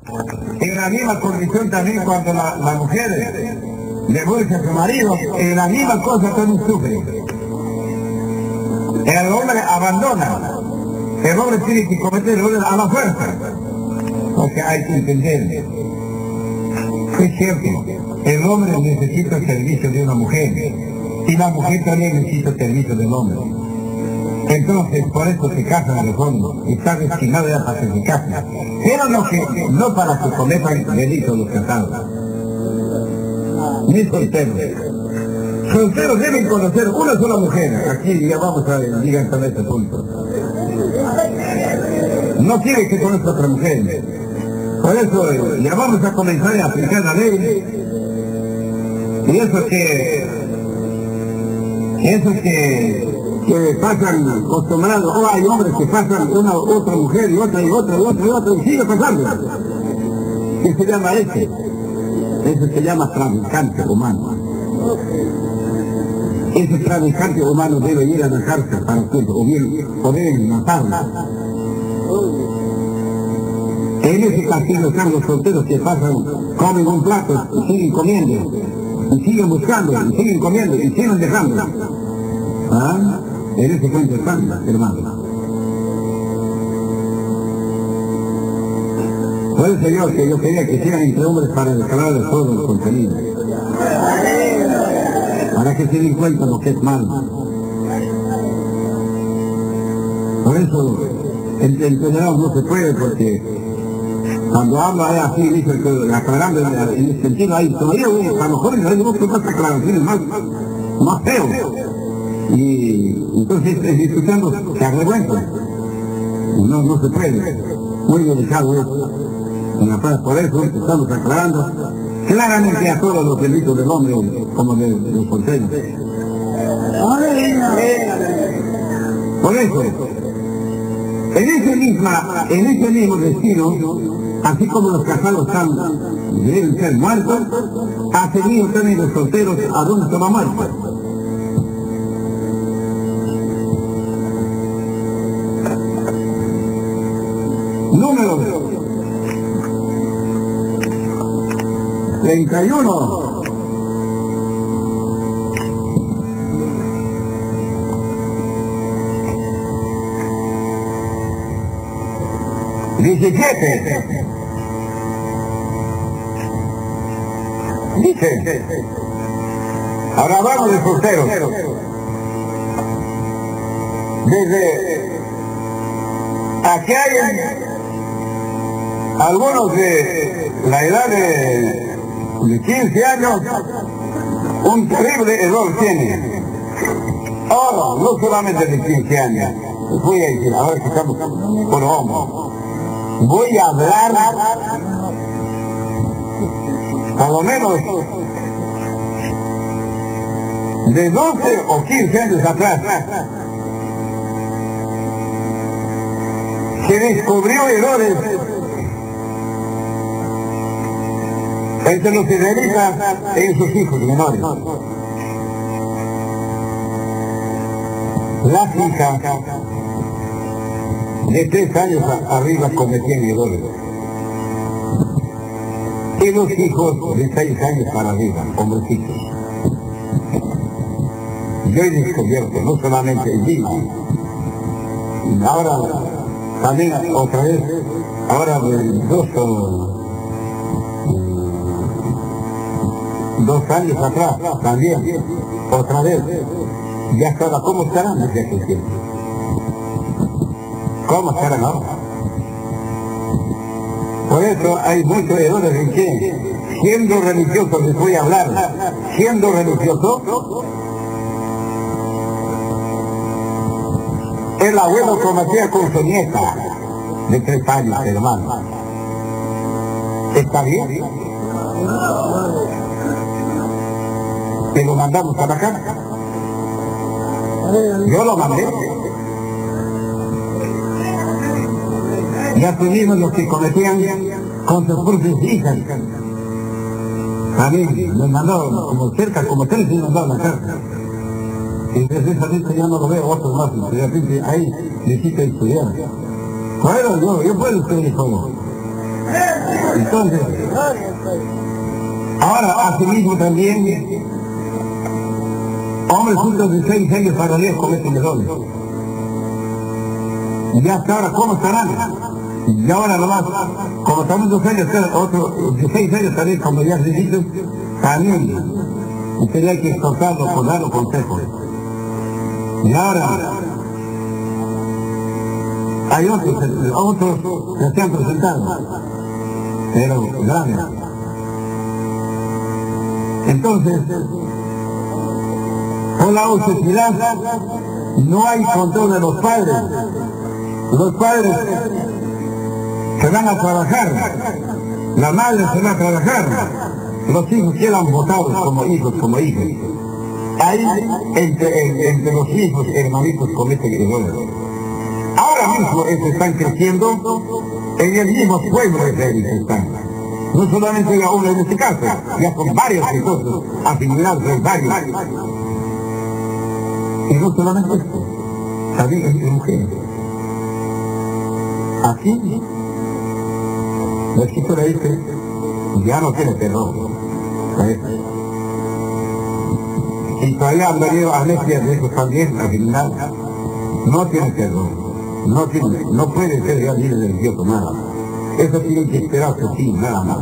En la misma condición también cuando la mujer divorcia a su marido, en la misma cosa también sufre. El hombre abandona, el hombre tiene que cometer errores a la fuerza, porque hay que entender. Es cierto, el hombre necesita el servicio de una mujer, y la mujer también necesita el servicio del hombre. Entonces, por eso se casan a los hombres, y está destinado ya para que se casen. Pero no para que cometan delitos los casados, ni solteros. Solteros deben conocer una sola mujer. Aquí ya vamos a llegar hasta este punto. No quiere que conozca otra mujer. Por eso ya vamos a comenzar a aplicar la ley. Y eso que pasan acostumbrados, o hay hombres que pasan una otra mujer y otra y otra y otra y otra y sigue pasando. ¿Qué se llama ese? Ese se llama traficante humano. Ese traficante humano debe ir a la cárcel para siempre, o bien poder matarlo. En ese castigo están los solteros que pasan, comen un plato y siguen comiendo, y siguen buscando, y siguen comiendo, y siguen dejando. ¿Ah? En ese cuento están, hermano. Por eso yo quería que sean entre hombres para declarar de todo el contenido. Para que se den cuenta lo que es malo. Por eso, entenderán no se puede, porque cuando habla es así, dice que aclarando en el sentido ahí, todavía a lo mejor hay muchas más aclaraciones más feos. Y entonces escuchando se avergüenza. No se puede. Muy delicado eso. Por eso estamos aclarando claramente a todos los delitos del hombre como de los solteros. Por eso, en ese mismo destino, así como los casados deben ser muertos, ha seguido también los solteros a donde se va muerto. Número 31. Dice, ahora hablamos de solteros. Desde aquí hay algunos de la edad de 15 años, un terrible error tiene. Ahora, no solamente de 15 años, voy a decir, ahora que estamos por hombres, voy a hablar a lo menos de 12 o 15 años atrás. Se descubrió errores entre los israelitas en sus hijos menores. Las hijas de 3 años arriba cometían errores. Y los hijos de 6 años para arriba, hombrecitos. Yo he descubierto, no solamente el día, ahora también otra vez, ahora dos años atrás, también, otra vez, ya estaba, ¿cómo estarán desde aquel tiempo? ¿Cómo estarán ahora? Por eso hay muchos errores en que, siendo religioso, les voy a hablar, siendo religioso, el abuelo cometía con su nieta de 3 años, hermano. ¿Está bien? Que lo mandamos a la casa. Yo lo mandé. Y asumimos los que cometían con sus propias hijas. A mí me mandó como cerca, como 3 y mandó a la casa. Y desde esa vez ya no lo veo, otros más, y de repente ahí necesita estudiar. Bueno, yo puedo estudiar todo. Entonces, ahora, asimismo también, hombres juntos de 6 años para Dios cometen errores. Y hasta ahora, ¿cómo estarán? Y ahora nomás, como estamos 2 años, otros de 6 años también, como ya se dicho, también. Usted hay que exhortarlo, por darlo consejos. Y ahora, hay otros que se han presentado, pero graves. Entonces, por la austeridad no hay control de los padres. Los padres se van a trabajar, la madre se va a trabajar, los hijos quedan botados como hijos, como hijas. Ahí entre los hijos, hermanitos, cometen errores. Ahora mismo están creciendo en el mismo pueblo de Israel están. No solamente la uno en este caso, ya con varios recursos, afinidades de varios. Y no solamente esto, también entre mujeres. Aquí, la escritura dice, ya no tiene terror. Y todavía han venido amnestias de eso también, al final, no tiene terror. No puede ser ya libre del Dios o nada. Eso tiene que esperarse así, nada más.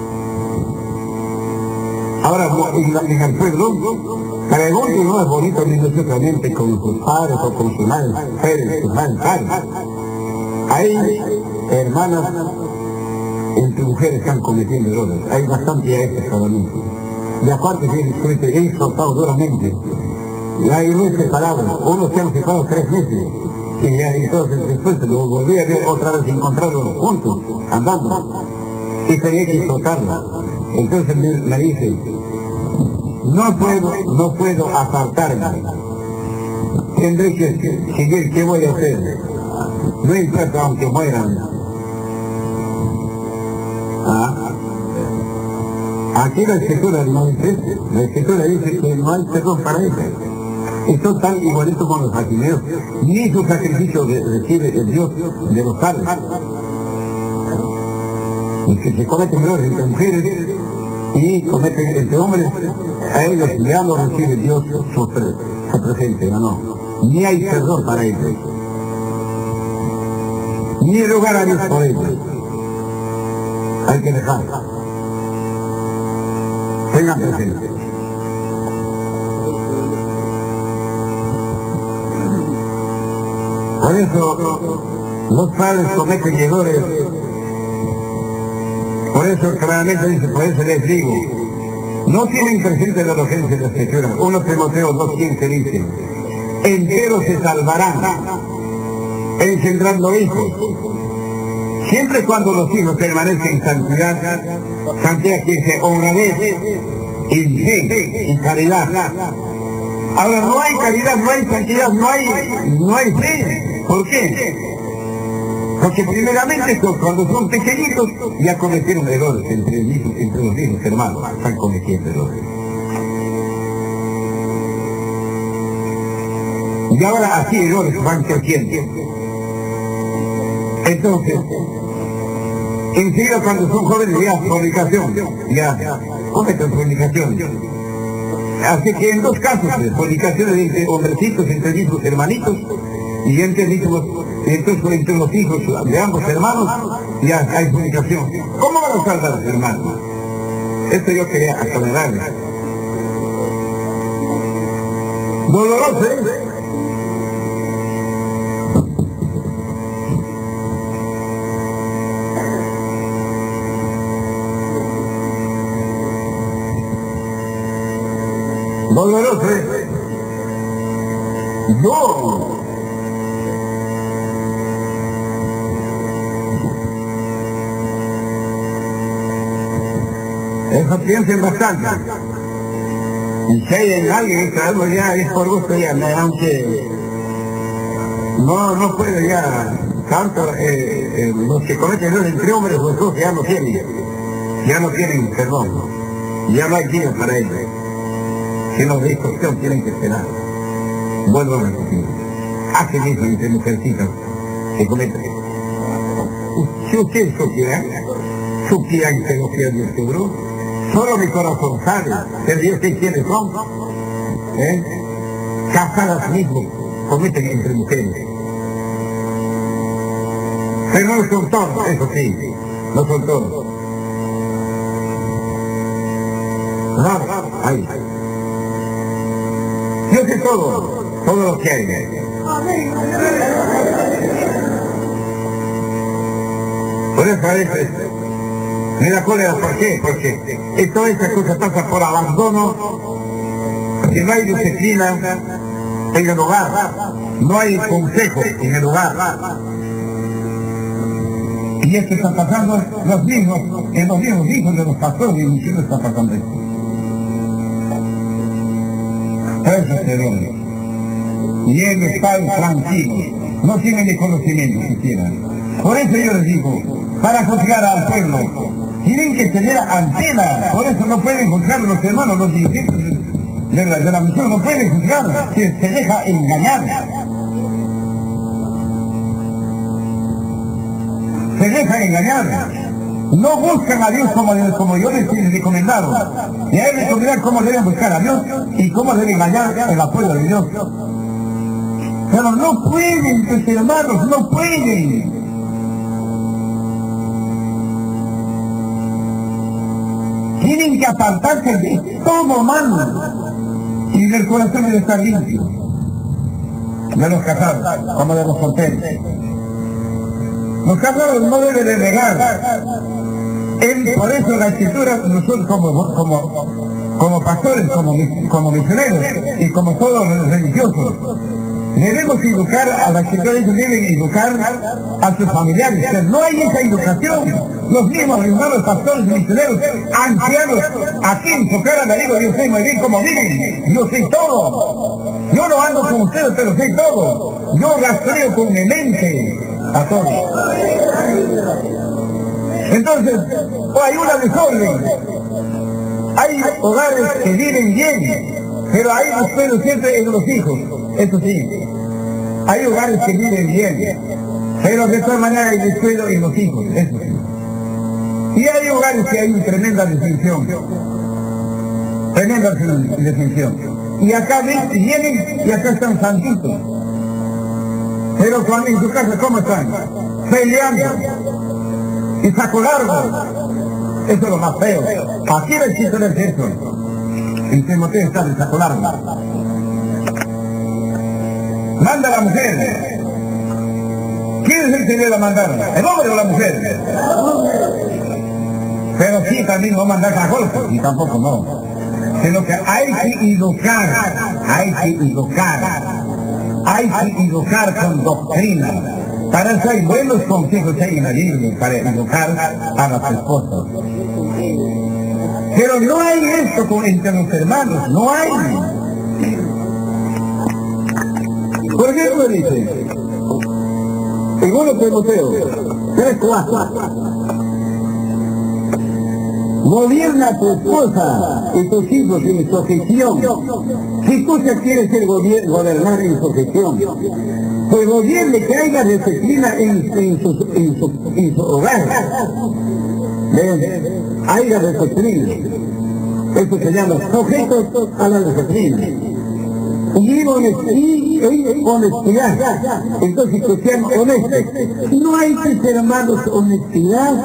Ahora, en el pueblo, pregunto, no es bonito minuciosamente con sus padres o con sus madres, sus madres, padres. Hay hermanas entre mujeres que han cometido errores. Hay bastante a este solamente. De aparte que he exhortado duramente. Y hay muchas palabras. Unos se han separado 3 meses. Y ya, entonces después lo volví a ver otra vez, encontrarlos juntos, andando. Y tenía que exhortarlo. Entonces me dice, no puedo apartarme. Tendré que seguir, ¿qué voy a hacer? No importa aunque mueran. Aquí la escritura no dice eso. La escritura dice que no hay perdón para ellos. Esto tan igualito con los sacrificios. Ni su sacrificio recibe el Dios de los padres. Y que se cometen errores entre mujeres y cometen entre hombres, a ellos ya no recibe Dios su presente, no. Ni hay perdón para ellos. Ni lugar a Dios por ellos. Hay que dejar. Tengan presente. Por eso los padres cometen errores. Por eso claramente dice, por eso les digo, no tienen presente la docencia de la escritura. 1 Timoteo 2:15 dice, enteros se salvarán, engendrando hijos. Siempre cuando los hijos permanecen en santidad, santidad que dice honradez, y fe, y caridad. Ahora no hay caridad, no hay santidad, no hay fe. ¿Por qué? Porque primeramente cuando son pequeñitos ya cometieron errores entre los mismos hermanos, están cometiendo errores. Y ahora así errores van creciendo. Entonces, enseguida cuando son jóvenes ya fornicación, ya cometen fornicación. Así que en 2 casos de fornicaciones entre hombrecitos, entre mismos hermanitos, y entre los hijos de ambos hermanos, ya hay fornicación. ¿Cómo van a salvar, hermanos? Esto yo quería aclararles. Doloroso, ¿eh? Doloroso, ¿eh? Yo eso piensen bastante. Y si hay en alguien que algo ya es por gusto ya, aunque no puedo ya tanto los que cometen errores entre hombres o dos ya no tienen perdón, ya no hay días para ellos. Si no de distorsión tienen que esperar. Vuelvo a repetir. Hace mismo entre mujercitas que cometen. Si usted supiera, supieran que los días de octubre, solo mi corazón sabe, pero yo sé quiénes son. Casadas mismo cometen entre mujeres. Pero no son todos, eso sí, no son todos. Nada, ahí. Yo sé todo lo que hay. Por eso a veces me da cólera, ¿por qué? Porque toda esta cosa pasa por abandono, que no hay disciplina en el hogar, no hay consejo en el hogar. Y esto está pasando en los mismos hijos de los pastores, y muchos está pasando esto. Eso se duele. Y ellos están tranquilos, no tienen ni conocimiento siquiera. Por eso yo les digo, para juzgar al pueblo, tienen que tener antena. Por eso no pueden juzgar los hermanos, los dirigentes de la misión, no pueden juzgar, se deja engañar. Se deja engañar. No buscan a Dios como yo les recomendaron. Y hay que recomendar cómo deben buscar a Dios y cómo deben engañar el apoyo de Dios. Pero no pueden, pues hermanos, no pueden. Tienen que apartarse de todo mal y del corazón debe estar limpio. De los casados, como de los solteros. Los casados no deben de negar. Por eso la escritura, nosotros como pastores, como misioneros y como todos los religiosos, debemos educar a la escritura, ellos deben educar a sus familiares, pero no hay esa educación. Los mismos hermanos pastores y misioneros, ancianos, aquí en su cara me digo, yo sé muy bien cómo viven, yo sé todo. Yo no ando con ustedes, pero sé todo. Yo rastreo con mi mente a todos. Entonces, hay una desorden. Hay hogares que viven bien, pero hay despedo siempre en los hijos. Eso sí. Hay hogares que viven bien, pero de todas maneras hay despedo en los hijos. Eso sí. Y hay hogares que hay una tremenda distinción. Tremenda distinción. Y acá vienen y acá están santitos. Pero cuando en su casa, ¿cómo están? Peleando. Y saco largo. Eso es lo más feo. Aquí no existe el sexo. En Timoteo está el saco largo. Manda a la mujer. ¿Quién es el que debe a mandar? ¿El hombre o la mujer? Pero sí, también no mandar a golpe. Y tampoco no. Sino que hay que educar. Hay que educar con doctrina. Para eso hay buenos consejos en la Biblia, para educar a las esposas. Pero no hay esto entre los hermanos, no hay. Por ejemplo dice, en 1 Timoteo 3:4, gobierna a tu esposa y tus hijos en sujeción. Si tú ya quieres ser gobernar en sujeción, pues gobierne que haya disciplina en su hogar. Haya disciplina. Eso se llama sujetos a la disciplina. Y honestidad. Entonces que sean honestos. No hay que ser, hermanos, honestidad.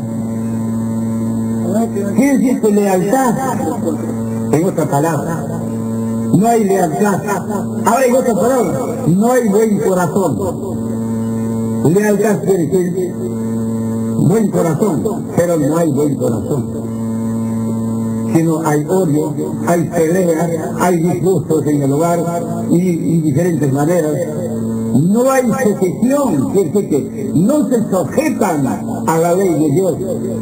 Quiere decir que lealtad. En otra palabra. No hay lealtad. Ahora en otra palabra, no hay buen corazón. Lealtad quiere decir buen corazón, pero no hay buen corazón. Sino hay odio, hay peleas, hay disgustos en el hogar y diferentes maneras. No hay sujeción, quiere decir que no se sujetan a la ley de Dios,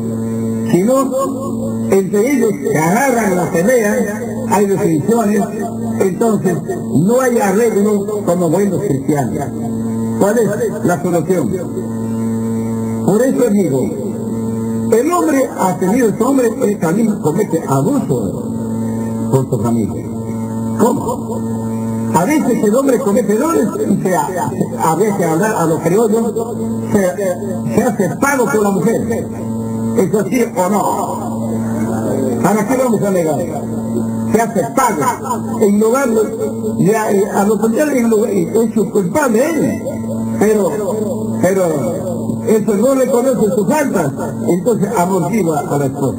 sino entre ellos se agarran la pelea, hay definiciones. Entonces, no hay arreglo como buenos cristianos. ¿Cuál es la solución? Por eso digo, el hombre ha tenido, este hombre, él también comete abuso con su familia. ¿Cómo? A veces el hombre comete errores y a veces a los criollos se hace pago por la mujer. ¿Es así o no? ¿Para qué vamos a negar? Se hace padre, en lugar de a los padres es su culpable él, pero eso no reconoce sus faltas, entonces amortigua a la esposa.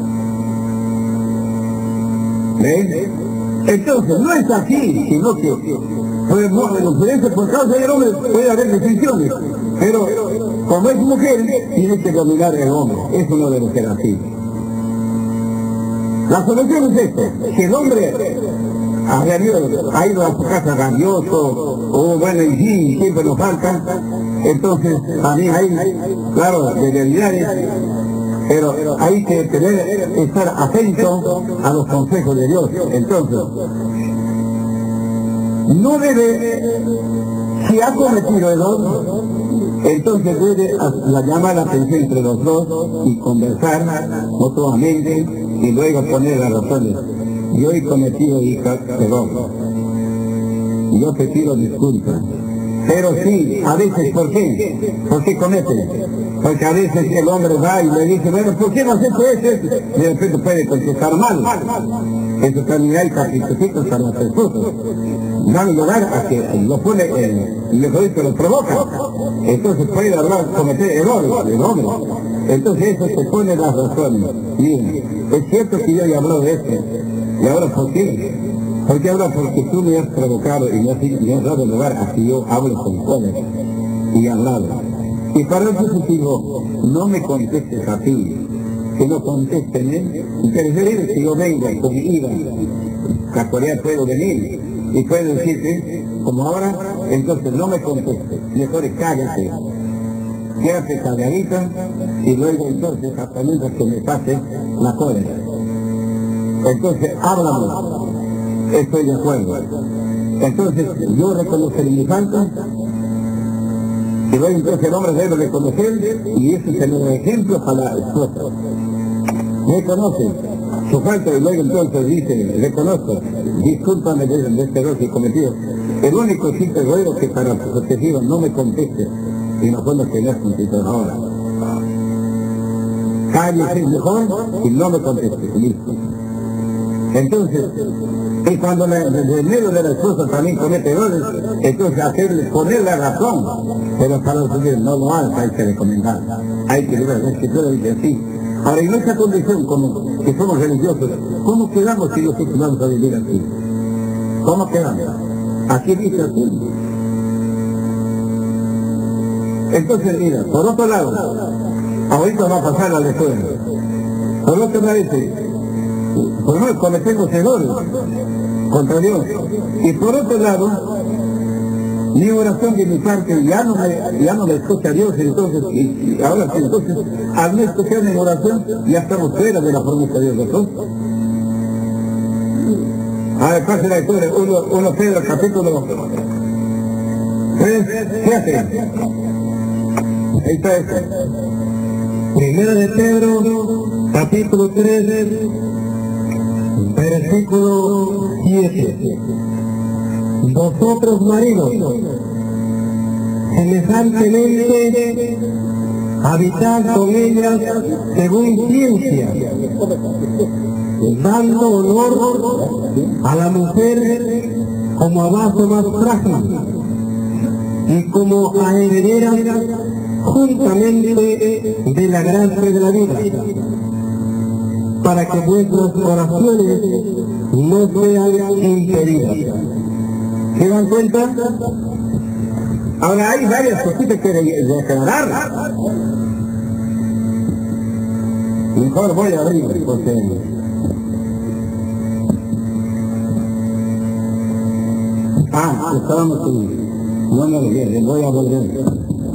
¿Ven? Entonces no es así, sino que por causa del hombre puede haber distinciones, pero como es mujer tiene que dominar el hombre, eso no debe ser así. La solución es esta: si el hombre ha ido a su casa rabioso, o bueno, y sí, siempre nos falta, entonces también hay, claro, debilidades, pero hay que estar atento a los consejos de Dios. Entonces, no debe, si ha cometido error, entonces debe llamar la atención entre los dos y conversar mutuamente y luego poner las razones. Yo he cometido, hija, error. Yo te pido disculpas. Pero sí, a veces, ¿por qué? ¿Por qué comete? Porque a veces el hombre va y le dice, bueno, ¿por qué no has hecho eso? Y de repente puede contestar mal. Eso también hay capítulos para las esposas. Dan lugar a que lo pone, mejor dicho, lo provoca. Entonces puede hablar, cometer errores el hombre. Entonces eso se pone las razones. Miren, es cierto que yo he hablado de esto. ¿Y ahora por qué? Porque ahora porque tú me has provocado y me has dado lugar a que yo hable con jóvenes y he hablado. Y para eso te digo, no me contestes a ti, sino contésteme. Y preferible que yo venga con mi ida, casualidad puedo venir y puedo decirte, como ahora, entonces no me contestes, mejor cállate, quédate calladita y luego entonces hasta mientras que me pase la cólera. Entonces háblame. Estoy de acuerdo. Entonces yo reconoceré mi falta y luego entonces el hombre debe reconocer, y eso es el ejemplo para la esposa. Reconoce su falta y luego entonces dice, reconozco, discúlpame de este error que he cometido. El único simple ruego que para protegido no me conteste y no puedo tener contigo ahora. Cállese mejor y no me conteste. Listo. Entonces, y cuando el medio de la esposa también comete errores, entonces poner la razón, pero para los judíos no lo hace, hay que recomendar, hay que ver, la escritura dice así. Ahora, en esta condición, como que somos religiosos, ¿cómo quedamos si nosotros vamos a vivir así? ¿Cómo quedamos? Aquí dice así. Entonces, mira, por otro lado, ahorita va a pasar la lectura. Por otro lado dice, por no cometemos errores contra Dios. Y por otro lado, mi oración de mi parte ya no me escucha Dios, entonces, y ahora sí, entonces, al no escuchar mi oración, ya estamos fuera de la promesa de Dios, ¿no? A ver, pase la historia, 1 Pedro, capítulo 3, fíjate. Ahí está esto. Primera de Pedro, capítulo 3, versículo 7. Vosotros maridos, semejantemente, habitad con ellas según ciencia, dando honor a la mujer como a vaso más frágil y como a herederas juntamente de la gracia de la vida, para que vuestras oraciones no sean impedidas. ¿Se dan cuenta? Ahora hay varias cositas que declarar. Mejor voy a abrir porque estábamos en... No me olvides, voy a volver.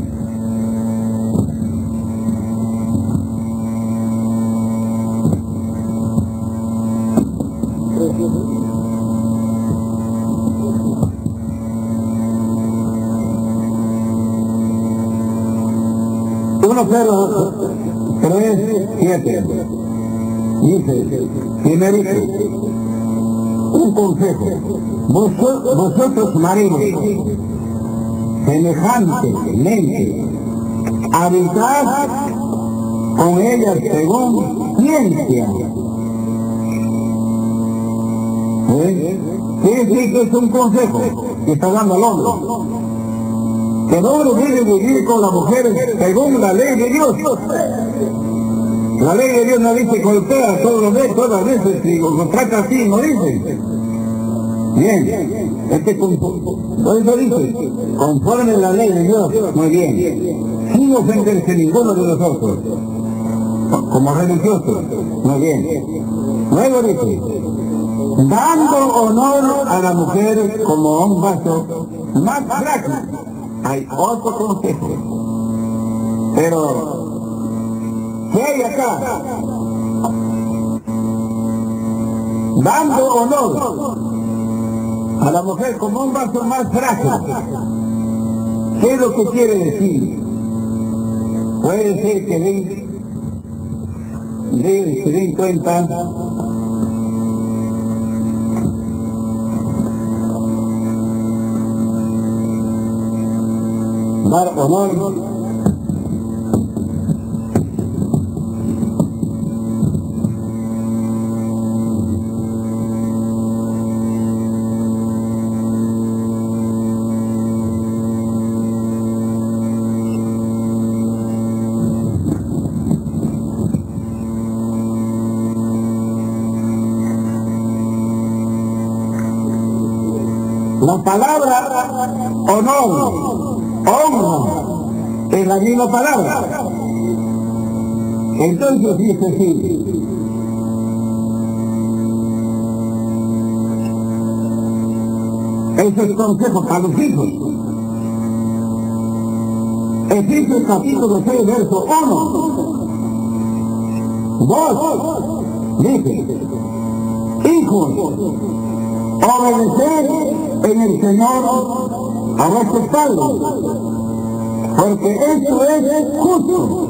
Pedro 3, 7 dice, primerito, un consejo, vosotros maridos, semejantemente, habitad con ellas según ciencia. Quiere decir que es un consejo que está dando al hombre. Que el hombre debe vivir con las mujeres según la ley de Dios. La ley de Dios no dice golpea todas las veces, si lo trata así, no dice. Bien, por eso dice, conforme la ley de Dios, muy bien, sin ofenderse ninguno de nosotros, como religiosos, muy bien. Luego dice, dando honor a la mujer como un vaso más frágil. Hay otro consejo, pero ¿qué hay acá? Dando honor a la mujer como un vaso más frágil. ¿Qué es lo que quiere decir? Puede ser que se den cuenta dar honor la palabra honor, honra, es la misma palabra. Entonces dice así, ese es consejo para los hijos. Efesios capítulo 6, verso 1. 2, dice, hijos, obedecer en el Señor a vuestros padres, porque esto es justo.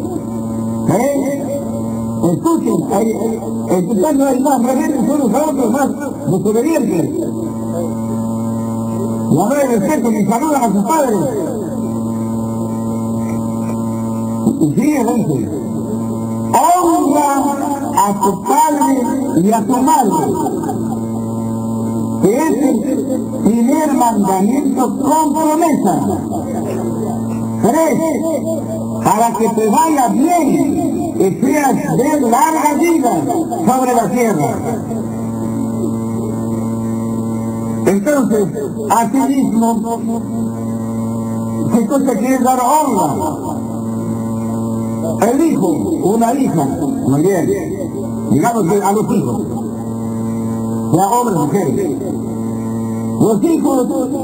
Escuchen, en tu caso hay más rebeldes unos a otros, más desobedientes. La madre de respeto ni saludan a sus padres. Y sigue, dice, honra a tu padre y a tu madre, que es el primer mandamiento con promesa. 3, para que te vaya bien y seas de larga vida sobre la tierra. Entonces, asimismo, ¿qué cosa quiere dar honra? El hijo, una hija, muy bien, digamos a los hijos, ya hombres y mujeres. Los hijos,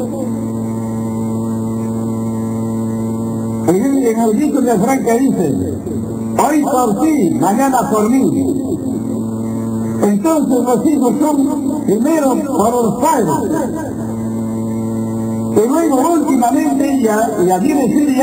en el dicho de Franca dice, hoy por ti, mañana por mí. Entonces los hijos son primero por los padres, y luego últimamente ya viene a decir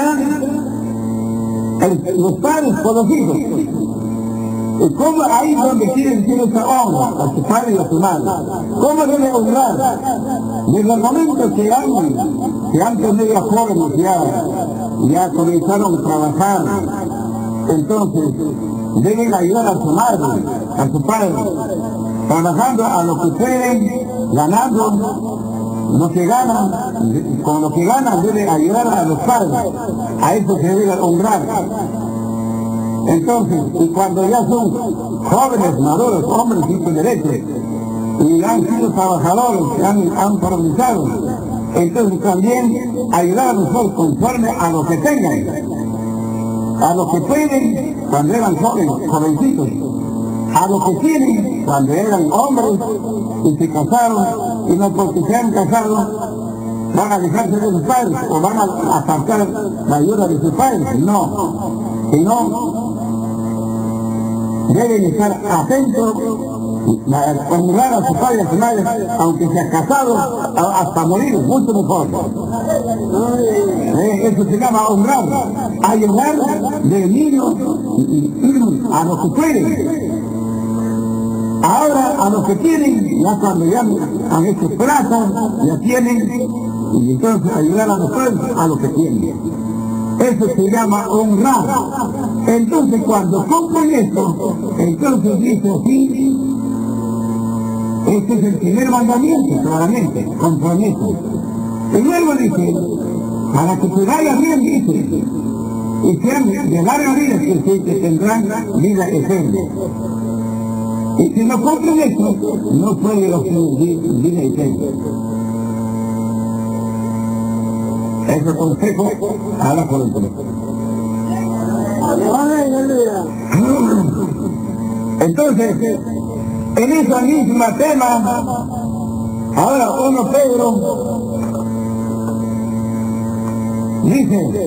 los padres por los hijos. ¿Y cómo ahí donde quiere decir esa honra a su padre y a su madre? ¿Cómo debe honrar? Desde el momento que antes medio jóvenes ya comenzaron a trabajar, entonces deben ayudar a su madre, a su padre, trabajando a lo que pueden, ganando lo que ganan, con lo que ganan deben ayudar a los padres, a eso se debe honrar. Entonces, y cuando ya son jóvenes, maduros, hombres sin derecho, y han sido trabajadores, que han progresado, entonces también ayudar a nosotros conforme a lo que tengan, a lo que pueden cuando eran jóvenes, jovencitos, a lo que tienen cuando eran hombres y se casaron, y no porque se han casado van a dejarse de sus padres o van a apartar la ayuda de sus padres. No, sino deben estar atentos a honrar a su padre y a su madre, aunque se ha casado hasta morir, mucho mejor. Eso se llama honrar, ayudar de niños a los que pueden. Ahora a los que tienen, ya cuando ya han hecho plata, ya tienen, y entonces ayudar a los padres a los que tienen. Eso se llama honrar. Entonces cuando cumplen esto, entonces dice así, este es el primer mandamiento, claramente, compromiso. Y luego dice, para que te vaya bien, dice, y sean de larga vida, que tendrán vida eterna. Y si no cumplen esto, no pueden obtener vida eterna. Ese consejo, habla por el teléfono. Entonces, en esa misma tema, ahora 1 Pedro dice,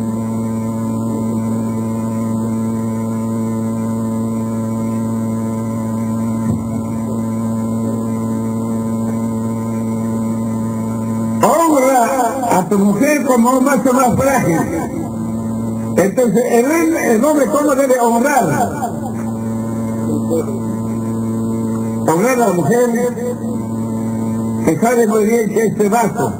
honra a tu mujer como un macho más frágil. Entonces, el hombre, ¿cómo debe honrar? Honrar a la mujer que sabe muy bien que este vaso,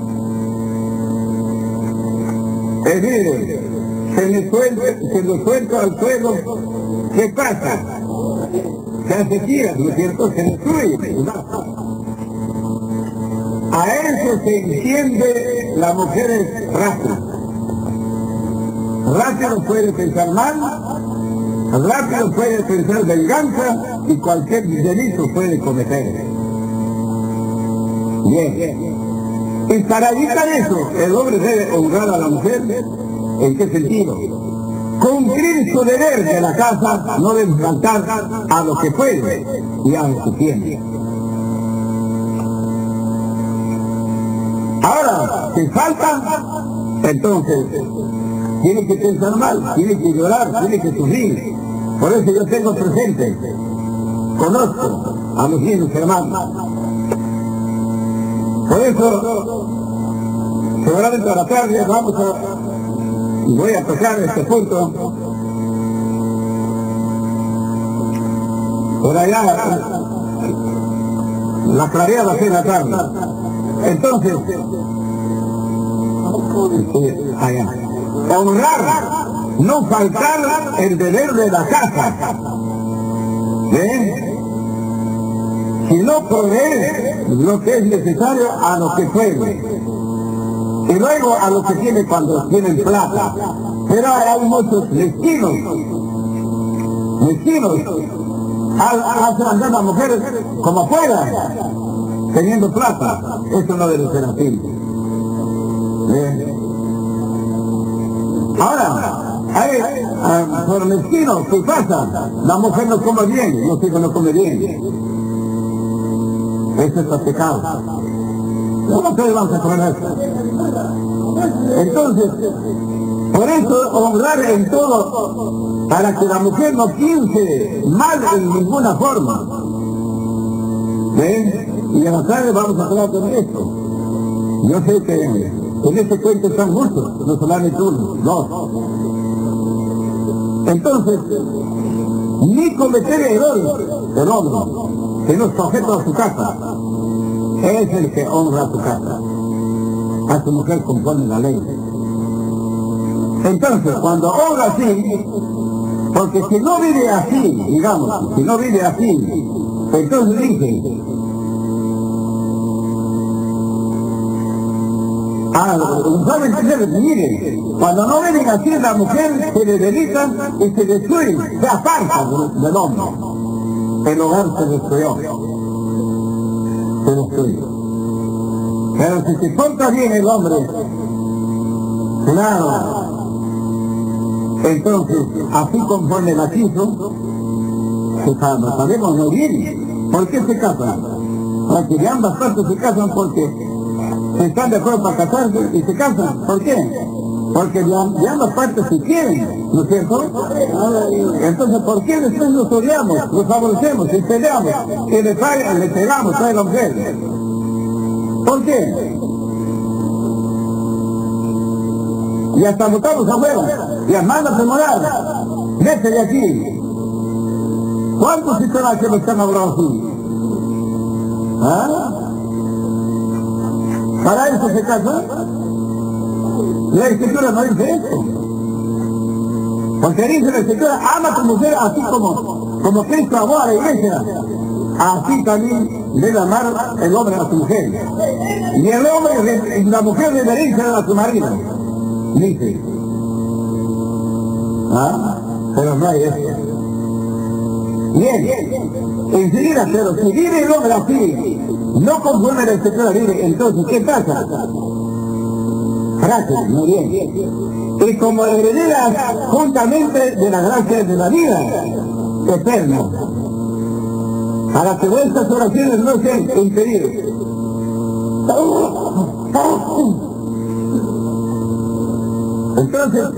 es decir, se lo suelto al suelo, ¿qué pasa? Se hace tira, ¿no es cierto? Se destruye. A eso se entiende la mujer es rápida. Rápido puede pensar mal, rápido puede pensar venganza y cualquier delito puede cometer. Bien. Y para evitar eso, el hombre debe honrar a la mujer. ¿En qué sentido? Cumplir su deber de la casa, no debe faltar a lo que puede y a lo que tiene. Ahora, si falta, entonces tiene que pensar mal, tiene que llorar, tiene que sufrir. Por eso yo tengo presente, conozco a los niños hermanos. Por eso, seguramente a la tarde voy a tocar este punto. Por allá, la claridad va a ser la tarde. Entonces, allá, honrar, no faltar el deber de la casa, ¿ven? Sino proveer lo que es necesario a lo que puede, y luego a lo que tiene cuando tienen plata. Pero hay muchos mezquinos, hacen andar a las mujeres como puedan, teniendo plata. Eso no debe ser así. Ahora, por mezquinos, ¿qué pasa? La mujer no come bien, los hijos no comen bien. Eso es pecado. ¿Cómo que vamos a comer eso? Entonces, por eso honrar en todo, para que la mujer no piense mal en ninguna forma. ¿Ven? Y a la tarde vamos a hablar con esto. Yo sé que en este cuento están muchos, no solamente uno, dos. Entonces, ni cometer errores el hombre, que no es sujeto a su casa, es el que honra a su casa. A su mujer compone la ley. Entonces, cuando honra así, porque si no vive así, digamos, si no vive así, entonces dice, ¿sabe entender? Mire, cuando no vienen así la mujer se le dedican y se destruyen, se aparta del hombre. El hogar se destruyó. Se destruye. Pero si se porta bien el hombre, claro, entonces, así conforme el hechizo, se calma. Sabemos muy bien por qué se casan. Porque de ambas partes se casan porque están de acuerdo para casarse y se casan. ¿Por qué? Porque de ambas partes se quieren, ¿no es cierto? Entonces, ¿por qué después nos odiamos, nos favorecemos y peleamos y le pegamos a la mujer? ¿Por qué? Y hasta botamos afuera, y las mandas de morar, vete de aquí. ¿Cuántos sistemas que me están hablando así? ¿Ah? ¿Para eso se casan? La Escritura no dice eso. Porque dice la Escritura, ama a tu mujer así como Cristo amó a la iglesia. Así también debe amar el hombre a su mujer. Y el hombre y la mujer deberían ser a su marido. Dice. Pero no hay eso. Bien. Enseguida, pero si vive el hombre así, no conforme la Escritura vive, entonces, ¿qué pasa? Frase, muy bien. Y como herederas juntamente de la gracia de la vida eterna, para que vuestras oraciones no sean impedidas. Entonces,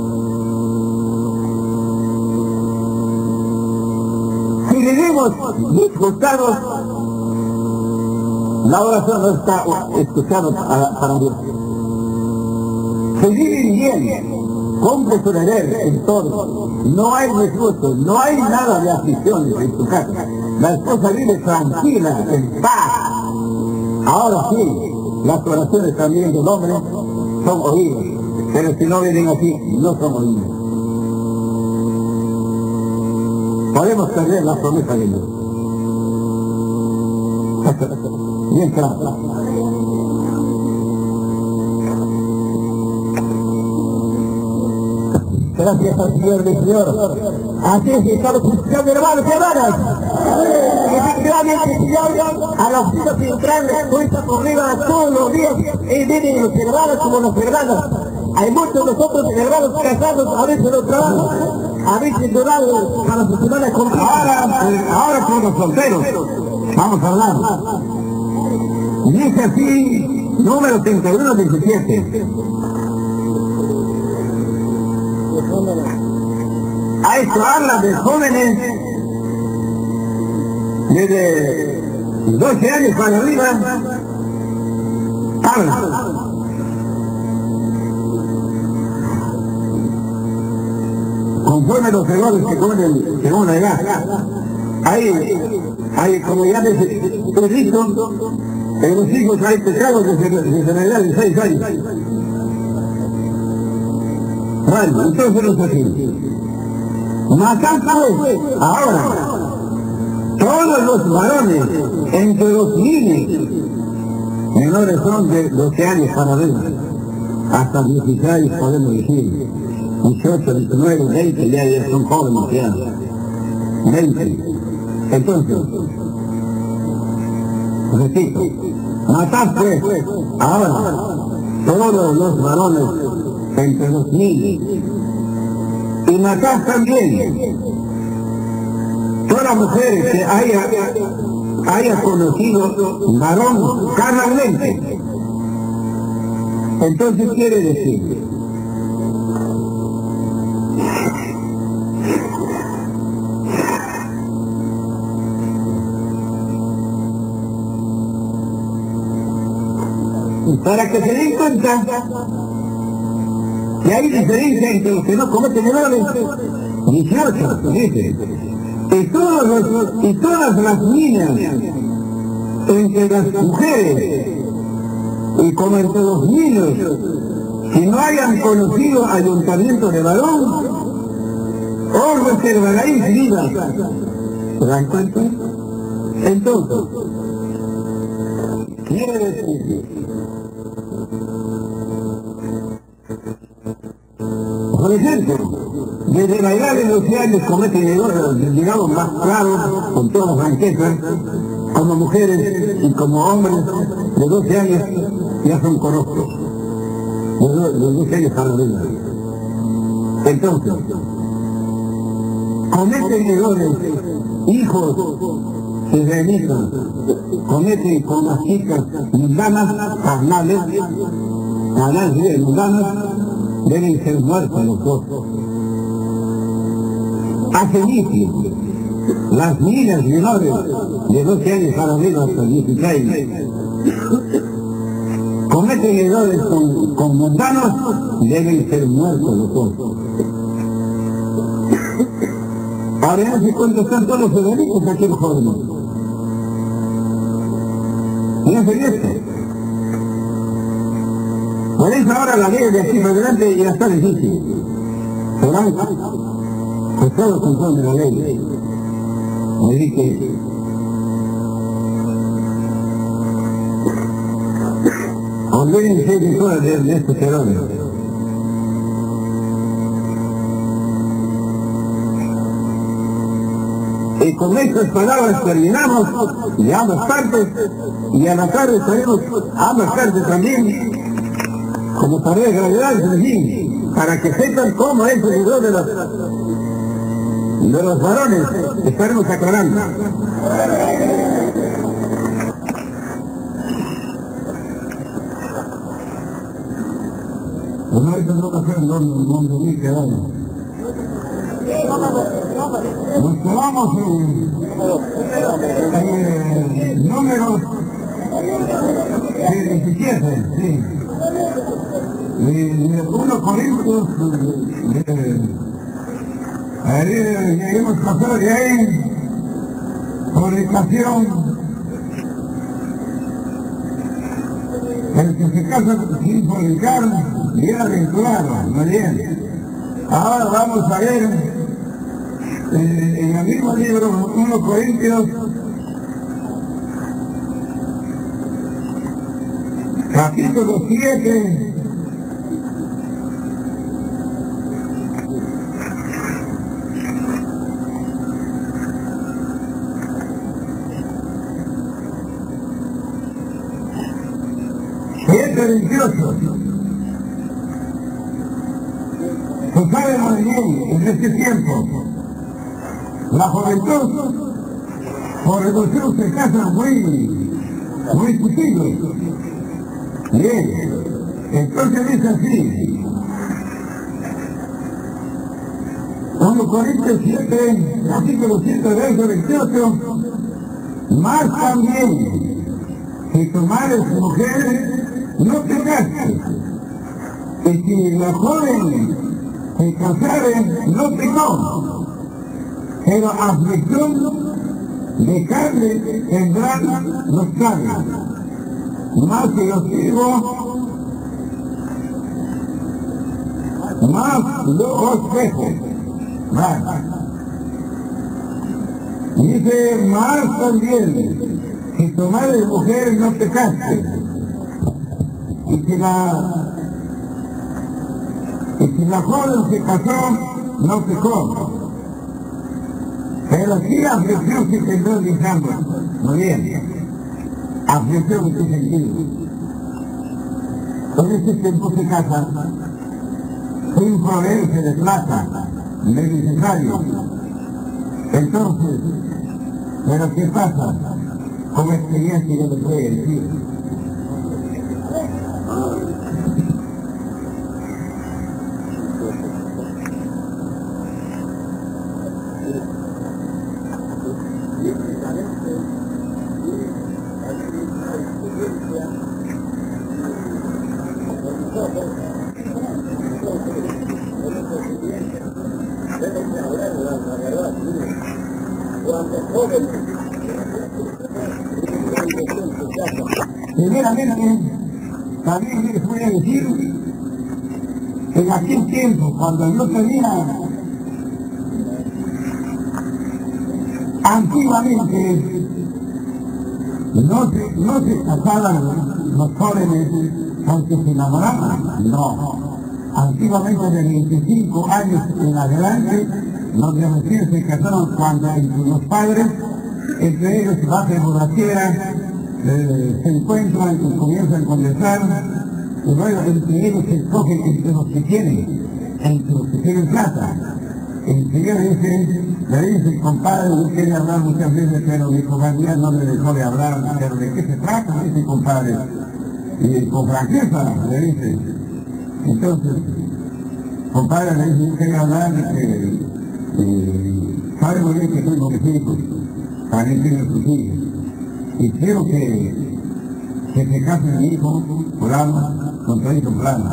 si vivimos disgustados, la oración no está escuchada para Dios. Si viven bien, cumple su deber en todo, no hay disgusto, no hay nada de aflicciones en tu casa. La esposa vive tranquila, en paz. Ahora sí, las oraciones también del hombre son oídas, pero si no vienen así, no son oídas. Podemos perder la promesa de Dios. Bien claro. Gracias al Señor del Señor. Así es que estamos escuchando, hermanos y hermanas. Efectivamente, Señor, a los hijos centrales, cuesta por arriba todos los días, y vienen los hermanos como las hermanas. Hay muchos de nosotros hermanos casados, a veces no trabajan, a veces donados para su semana completa. Ahora por los solteros, vamos a hablar. Dice así, número 31-17. A esto habla de jóvenes desde 12 años para arriba. Habla. Conforme los errores que comen según la edad. Hay como ya listo, en los hijos hay pecados desde la edad de 6 años. Bueno, entonces no es así. Matar pues, ahora, todos los varones entre los niños menores son de 12 años para arriba, hasta 16 podemos decir, 18, 19, 20, ya son jóvenes ya, 20. Entonces, repito, matar pues, ahora, todos los varones entre los niños, y matar también toda mujer que haya conocido varón carnalmente. Entonces quiere decir para que se den cuenta que hay diferencia entre los que no cometen errores. 18, dice. Y todas las niñas entre las mujeres y como entre los niños, si no hayan conocido ayuntamiento de varón, os reservaréis vidas. ¿Se dan cuenta? Entonces, quiere decir, por ejemplo, desde la edad de 12 años cometen errores, digamos, más claros, con todas las franquezas, como mujeres y como hombres de 12 años ya son conocidos. De 12 años para arriba. Entonces, cometen errores, hijos israelitas, cometen con las chicas mundanas, carnales, mundanas, deben ser muertos los dos. Asimismo, las niñas menores de 12 años para arriba hasta 16 cometen errores con mundanos, deben ser muertos los dos. Ahora no se cuenta, están todos los federicos aquí los jóvenes. Piensen esto. Por eso ahora la ley de aquí para adelante ya está difícil. Serán todos conforme la ley. Así que olvídense de todas de estos errores. Y con estas palabras terminamos y ambas partes, y a la tarde estaremos ambas partes también como tarea de gravedad, en fin, para que sepan cómo es el Dios de los varones. Estaremos aclarando. Bueno, ahorita no va a ser el nombre de mí que vaya. Nos quedamos en número 17, sí. De 1 Corintios, ahí hemos pasado de ahí, fornicación, el que se casa sin fornicar, viene vinculado, muy bien. Ahora vamos a ver en el mismo libro, 1 Corintios, capítulo 7, Pues sabe muy bien, en este tiempo, la juventud, por reducción, se casa muy posible. Bien, entonces dice así, 1 Corintios 7, capítulo 7, verso 28, más también, si tomares mujeres, no te cases, y si la joven se casare, no te comas, pero aflicción de carne tendrán los sabios. Más que los digo, más lo os dejo. Dice, más también, si tomares mujeres, no te cases. Y si la joven se casó, no se coma. Pero sí aflicción se tendrá dejando. Muy bien. Aflicción en qué sentido. En ese tiempo se casa sin proveerse de plata, no es necesario. Entonces, ¿pero qué pasa? Como experiencia yo le puedo decir. Primeramente, también les voy a decir, en aquel tiempo, cuando no tenía, antiguamente, no se casaban los jóvenes porque se enamoraban, no. Antiguamente, de 25 años en adelante, los recién se casaron cuando entre los padres, entre ellos baja borrachera, se encuentran y comienzan a conversar, y luego entre ellos se escogen entre los que tienen, entre los que tienen plata. El señor le dice, compadre, yo quería hablar muchas veces, pero mi compañía no me dejó de hablar, pero ¿de qué se trata? Dice, compadre. Y con franqueza le dice. Entonces, compadre, le dice, yo quería hablar de que sabe muy bien que tengo mis hijos, también tengo sus hijos. Y quiero que se case mi hijo fulano con tu hijo fulano.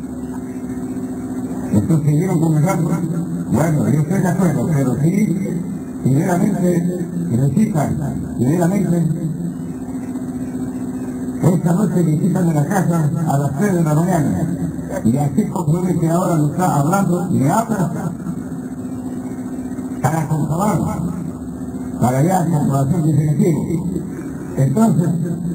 Entonces siguieron conversando. Bueno, yo estoy de acuerdo, pero sí, primeramente necesitan, primeramente, Esta noche visitan en la casa a las 3 de la mañana. Y así concluye que ahora nos está hablando, me habla para comprobarlo, para ya comprobación definitiva. Entonces,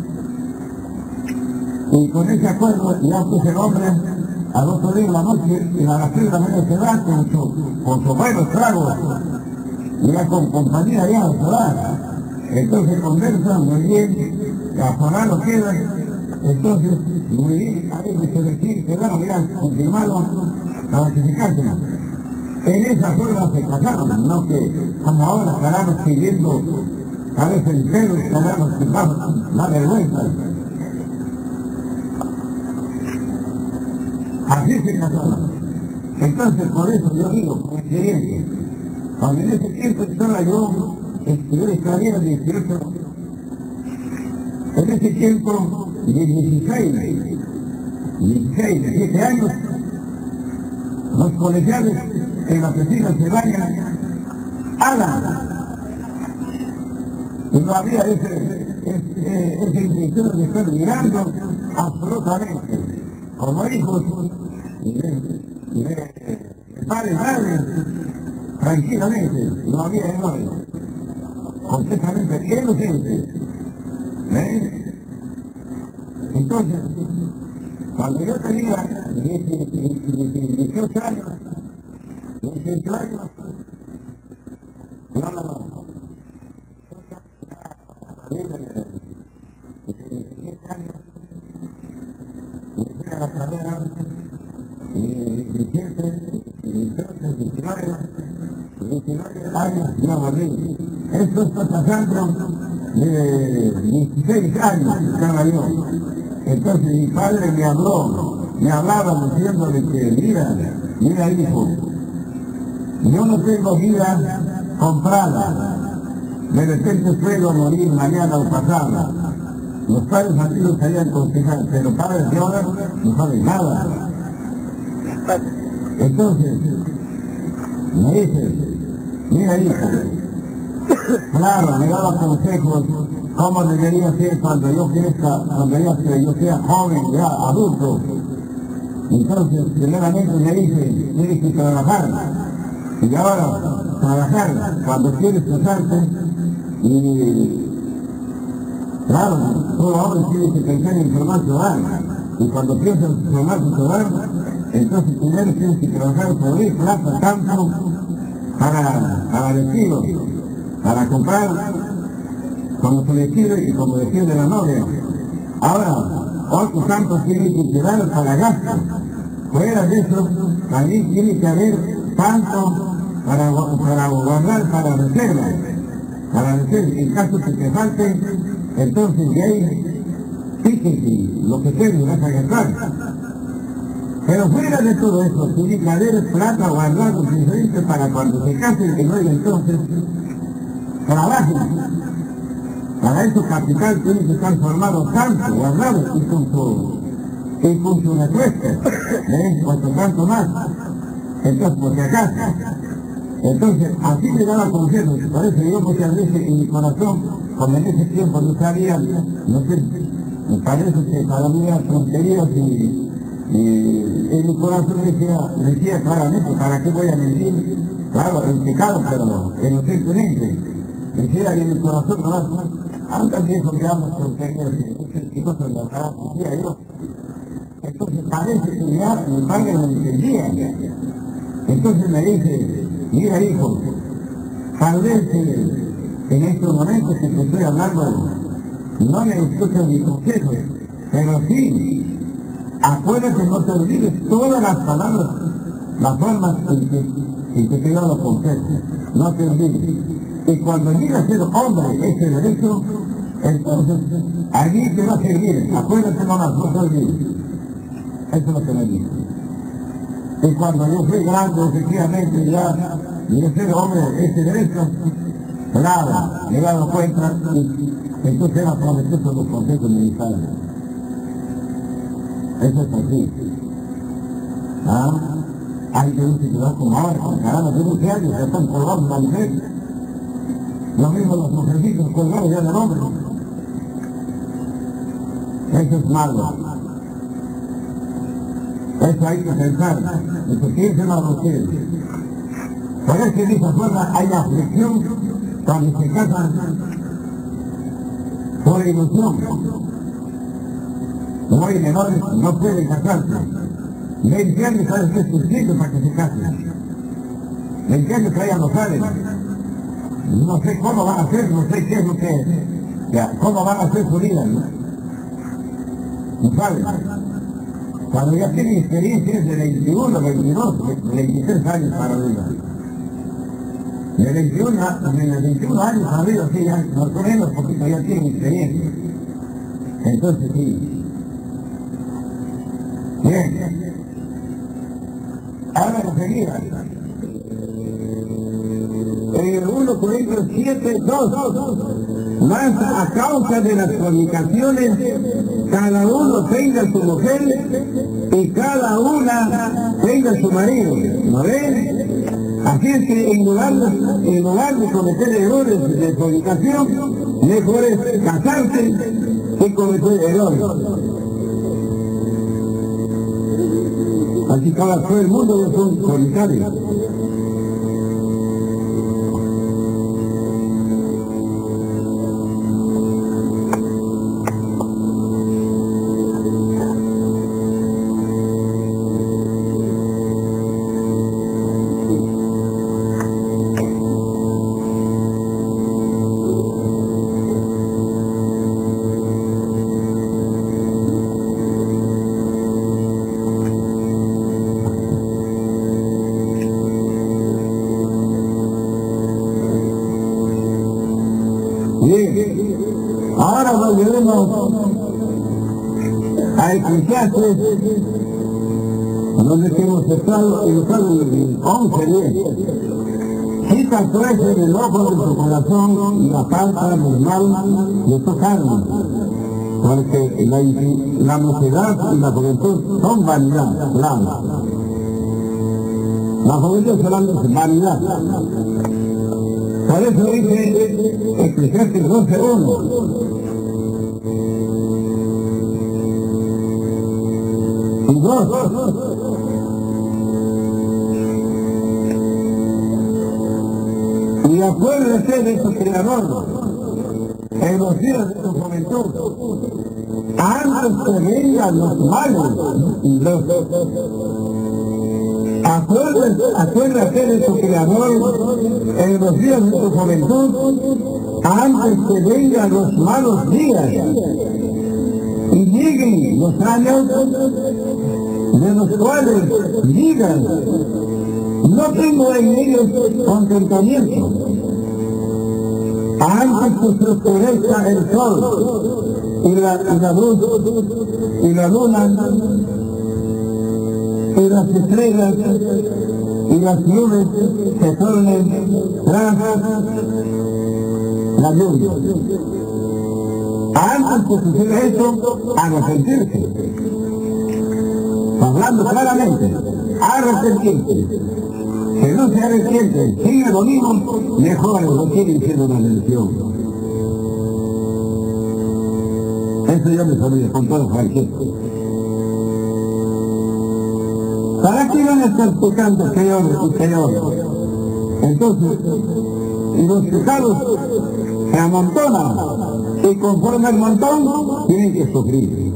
y con ese acuerdo ya puse el hombre al otro día en la noche y a las 3 de la mañana se va con su buenos tragos, ya con compañía ya se va. Entonces conversan muy bien, a Solano lo queda, entonces muy bien, a veces se decide que bueno, ya confirmado la ratificarse. En esa forma se casaron, no que como ahora estarán pidiendo a veces el pelo, estarán que da vergüenza. Así se casaron. Entonces por eso yo digo, por experiencia, cuando en ese tiempo estaba yo extranjero de 18, en ese tiempo de 17 años, los colegiales en la oficina se bañan, hagan, y no había esa intención de estar mirando absolutamente, como hijos de padres, madres, tranquilamente, no había errores. Completamente inocente. Entonces, cuando yo tenía 18 años, 18 años, no, a 17 años, inicié la carrera, y 17, 18, 19 años, no volví. Esto está pasando de 16 años, estaba yo. Entonces mi padre me hablaba diciéndole que mira hijo, yo no tengo vida comprada, de repente puedo morir mañana o pasada. Los padres antiguos sabían aconsejar, pero padres de ahora no saben nada. Entonces, me dice, mira hijo, claro, me daba consejos cómo debería ser cuando yo crezca, cuando yo sea joven, ya adulto. Entonces, primeramente me dice, tienes que trabajar. Y ahora, trabajar, cuando quieres casarte, y claro, todo hombre tiene que pensar en formar su hogar. Y cuando piensas en formar su hogar, entonces primero tienes que trabajar por ir plata, tanto, para vestidos, para comprar como se decide y como decide la novia. Ahora, otros tantos tienen que quedar para gastos. Fuera de eso, también tiene que haber tanto para guardar para reserva. En caso que te falte, entonces de ahí, fíjate lo que tengas vas a gastar. Pero fuera de todo eso, tiene que haber plata guardada suficiente para cuando se casen, que no haya entonces trabajo. Para eso capital tiene que estar formado tanto, guardado, y con su respuesta, cuanto tanto más. Entonces, por si acaso. Entonces, así me daba consejos, por eso yo muchas veces en mi corazón, como en ese tiempo no sabía, no sé, me parece que para mí eran tonterías y en mi corazón decía claramente, ¿para qué voy a mentir? Claro, el pecado, pero inocentemente. Decía en mi corazón, no, antes de eso que hablo tonterías y cosas de la decía yo. Entonces parece que ya mi padre me entendía. Entonces me dice, mira hijo, tal vez en estos momentos que te estoy hablando no me escuchas mis consejos, pero sí, acuérdate, no te olvides todas las palabras, las formas en que te he dado consejos, no te olvides. Y cuando llegue a ser hombre ese derecho, entonces allí te va a servir, acuérdate nomás, no te olvides. Eso es lo que me dice. Y cuando yo fui grande, efectivamente ya, y ese hombre, ese derecho, claro, me he dado cuenta, y entonces era prometido los consejos de mi padre. Eso es así. Hay que un titular como ahora, con caramba, de 12 años, ya están colgados la mujer. Lo mismo los mujercitos colgados ya del hombre. Eso es malo. Eso hay que pensar. Eso piensen a ustedes. Por eso de esa forma hay aflicción cuando se casan por ilusión. Como hay menores, no pueden casarse. 20 años sabes que es suscrito para que se casen. 20 años todavía no saben. No sé cómo van a hacer, no sé qué es lo que... cómo van a hacer su vida, ¿no? No saben. Cuando ya tienen experiencias de 21, 22, 23 años para arriba. De 21 años para arriba, sí, ya, más o menos, porque ya tienen experiencia. Entonces, sí. Bien. Ahora enseguida. En el 1 Corintios 7, 2. Más a causa de las fornicaciones, cada uno tenga su mujer y cada una tenga su marido. ¿No ven? Así es que en lugar de cometer errores de fornicación, mejor es casarse que cometer errores. Así que ahora todo el mundo son fornicarios. Bien, ahora volveremos a Eclesiastes, donde hemos estado en el 11:10. Quita pues el enojo de su corazón y aparta del mal de tu carne, porque la mocedad y la juventud son vanidad, claro. La juventud solamente es vanidad. Por eso dice Eclesiastes 12:1. Y 2. Y acuérdese de tu Creador en los días de tu juventud, antes que vengan los males y los... Acuérdate de tu Creador en los días de tu juventud, antes que vengan los malos días y lleguen los años de los cuales digan, no tengo en ellos contentamiento. Antes que se oscurezca el sol y la luz y la luna y las estrellas y las nubes se tornen tras la lluvia. Antes que suceda eso, arrepentirse. Hablando claramente, arrepentirse. Que no se arrepienten, sigue lo mismo, mejor lo quieren siendo una religión. Eso yo me sabía con todo franqueza. ¿Para qué van a estar pecando peor y peor? Entonces, los pecados se amontonan y conforme al montón tienen que sufrir.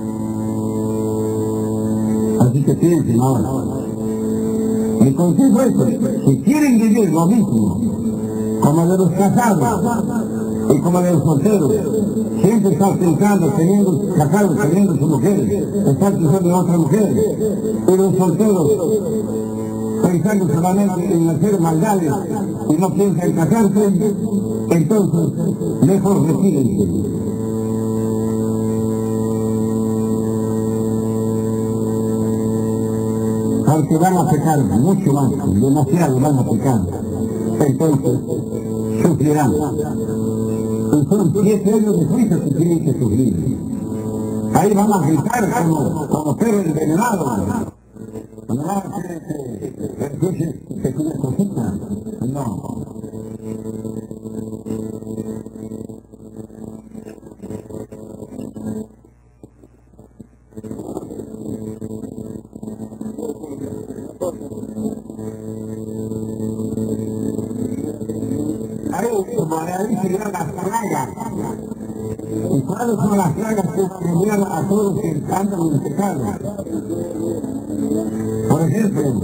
Así que piensen ahora. Mi consejo es, si quieren vivir lo mismo, como de los casados y como de los solteros, siempre están pensando, casados, teniendo sus mujeres, están pensando en otras mujeres, y los solteros pensando solamente en hacer maldades y no piensan en casarse, entonces mejor retírense. Porque van a pecar mucho más, demasiado van a pecar, entonces sufrirán. Y son 7 años de juicio que tienen que sufrir. Ahí van a gritar como perros envenenados. No van a hacer pequeñas cositas. No. como ahí se llaman las plagas. ¿Y cuáles son las plagas que envían a todos los que andan en pecado? Por ejemplo,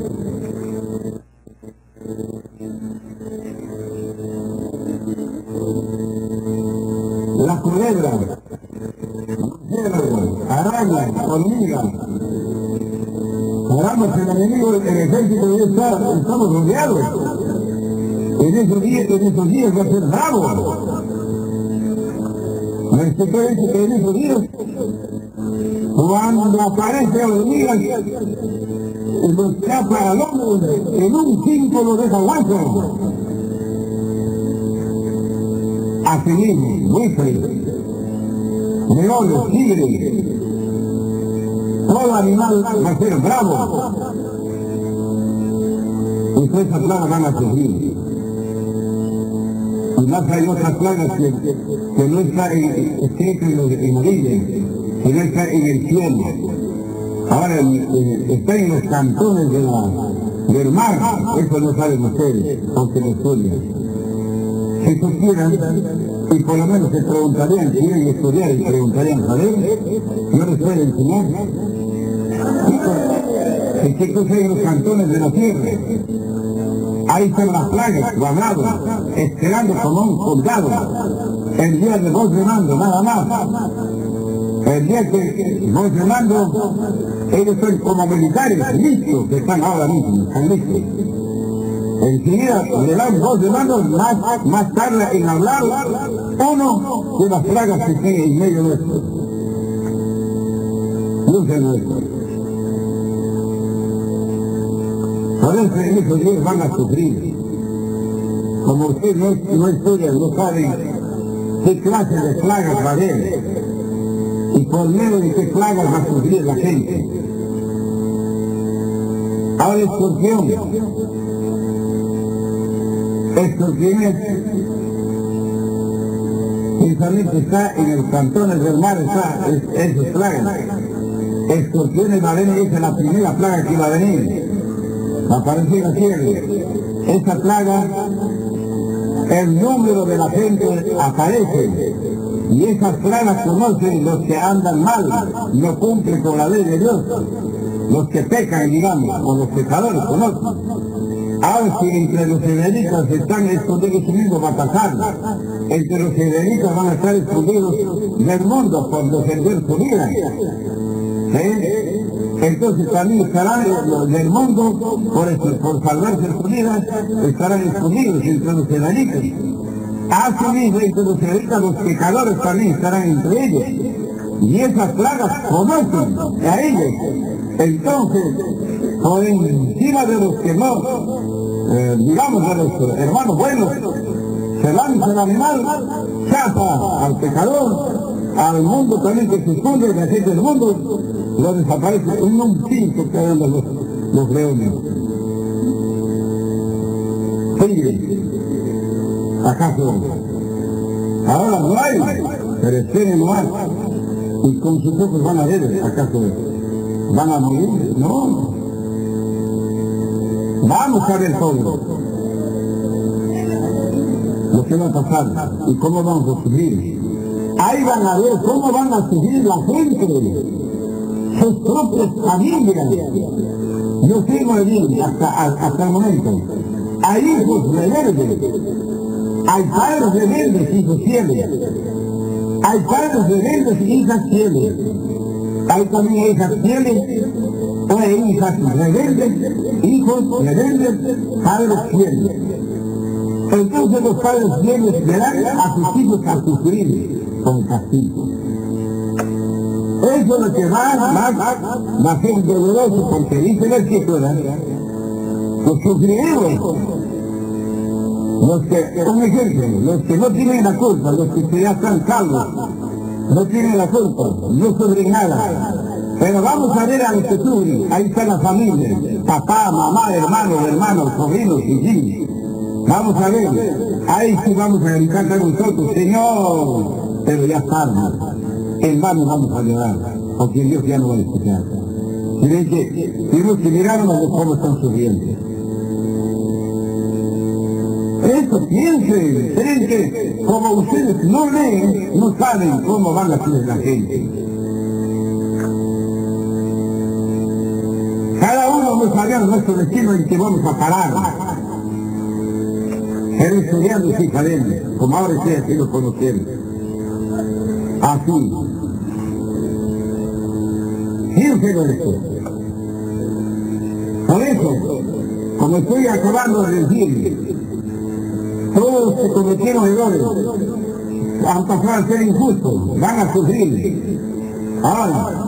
las culebras, arañas, hormigas. Oramos el enemigo, el ejército de Dios estamos rodeados. En esos días va a ser bravo. El Señor dice que en esos días, cuando aparece hormigas, los chapa al hombre, en un 5 lo deja hueso. Así mismo, buitres, leones, tigres, todo animal va a ser bravo. Y todas esas plagas van a sufrir. Y más hay otras plagas que no están escritas en la Biblia, que no están en el cielo. Ahora está en los cantones del mar. Eso no saben ustedes, aunque lo estudian. Si supieran, y por lo menos se preguntarían, si quieren estudiar y preguntarían, ¿saber? Yo les puedo enseñar. ¿Y qué cosa hay en los cantones de la tierra? Ahí están las plagas, guardados, esperando como un soldado. El día de voz de mando, nada más. El día que voz de mando, ellos son como militares, listos, que están ahora mismo, están listos. Enseguida le dan voz de mando, más tarde en hablar uno de las plagas que tiene en medio de esto. No sé esto. Por eso en esos días van a sufrir. Como ustedes no estudian, no saben qué clase de plagas va a haber y por medio de qué plagas va a sufrir la gente. Ahora escorpión. Escorpiones, precisamente está en el cantones del mar, está esas plagas. Escorpiones va a venir, esa es la primera plaga que va a venir. Apareció en la tierra. Esa plaga, el número de la gente aparece. Y esas plagas conocen los que andan mal, no cumplen con la ley de Dios. Los que pecan, digamos, o los pecadores conocen. Ahora si entre los hebreítas están escondidos, eso mismo va a pasar. Entre los hebreítas van a estar escondidos del mundo por defender su vida. ¿Sí? Entonces también estarán del mundo, por salvarse su vida, estarán escondidos entre los hebreítas. Asimismo, entre los hebreítas, los pecadores también estarán entre ellos. Y esas plagas conocen a ellos. Entonces, por encima de los que no, digamos de los hermanos buenos, se lanza el animal, chapa al pecador, al mundo también que se esconde, la gente del mundo, lo desaparece en un cinto que dan los leones. Sí, ¿acaso? Ahora no hay, pero esperen no hay. Y con sus ojos van a ver, ¿acaso van a morir? No. Vamos a ver todo lo que va a pasar y cómo vamos a sufrir. Ahí van a ver cómo van a sufrir la gente, sus propias familias. Yo sé muy bien hasta el momento. Hay hijos rebeldes, hay padres rebeldes, hijos fieles. Hay padres rebeldes y hijas fieles. Hay también hijas fieles, o hay hijas rebeldes, hijos rebeldes, padres fieles. Entonces los padres fieles verán a sus hijos a sufrir con castigo. Eso es lo que va a ser doloroso, porque dice la Escritura, los sufriremos. Los que, un ejemplo, los que no tienen la culpa, los que ya están salvos, no tienen la culpa, no sufren nada. Pero vamos a ver a los que sufren, ahí está la familia, papá, mamá, hermanos, sobrinos y hijos. Vamos a ver, ahí sí vamos a gritar a nosotros, Señor, pero ya tarde, en vano vamos a llorar, porque Dios ya no va a escuchar. Miren que tenemos que mirarnos de cómo están sufriendo. Eso piensen, creen que como ustedes no leen, no saben cómo van a ser la gente. Cada uno no sabe nuestro destino en que vamos a parar. Pero estudiando sí sabemos, como ahora estoy haciendo conociendo. Así. Piensen en esto. Por eso, como estoy acabando de decir, todos que cometieron errores han pasado a ser injustos, van a sufrir. Ahora,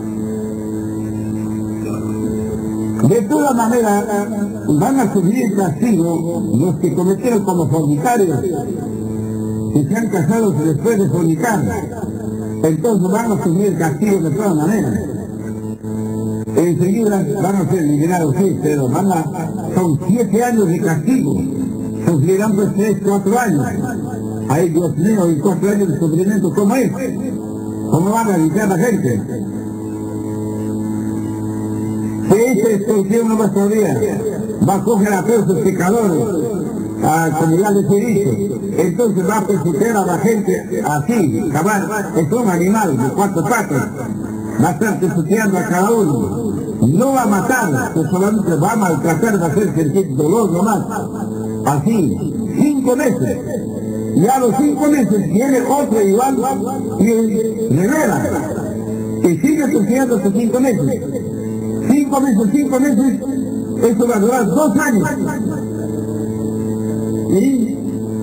de todas maneras, van a sufrir castigo los que cometieron como fornicarios, que se han casado después de fornicar. Entonces van a sufrir castigo de todas maneras. Enseguida van a ser liberados, sí, pero son 7 años de castigo. Sufrirán pues 3, 4 años. Ay, Dios mío, y 4 años de sufrimiento, ¿cómo es? ¿Cómo van a limpiar a la gente? Si esta extorsión no va a salir, va a coger a todos los pecadores, como ya les he dicho, entonces va a perseguir a la gente así, cabal, es un animal de 4 patas, va a estar pisoteando a cada uno. No va a matar, que solamente va a maltratar, va a hacer sentir dolor nomás. Así, 5 meses. Y a los 5 meses viene otro igual y revela. Y sigue pisoteando hasta 5 meses. 5 meses, eso va a durar 2 años. Y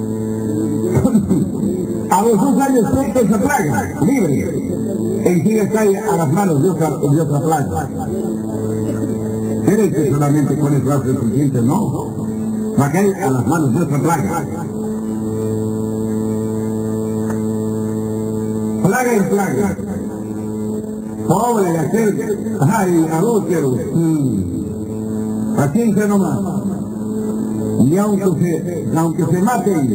a los 2 años suelta esa plaga, libre. Y sigue cae a las manos de otra plaga. ¿Crees que solamente con eso hace suficiente? No. Va a caer a las manos de otra plaga. Plaga en plaga. Pobre de aquel, ay, adúltero. Paciencia nomás. Y aunque se maten,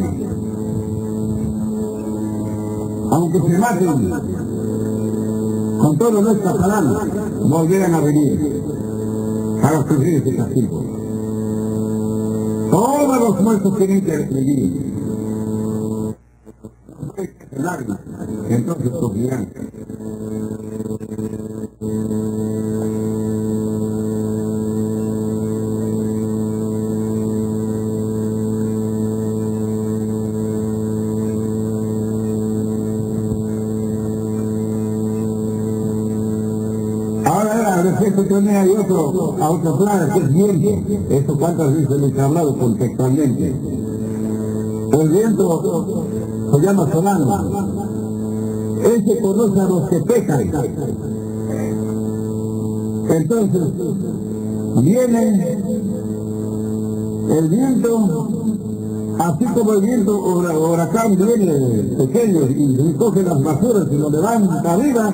con todas nuestras palabras, volverán a venir para sufrir ese castigo. Todos los muertos tienen que venir. Entonces sufrirán. Respecto también hay a otra plaga que es viento. Esto cuántas veces les he hablado contextualmente. El viento se llama solano. Ese conoce a los que pecan. Entonces, viene el viento, así como el viento huracán viene pequeño y recoge las basuras y lo levanta arriba,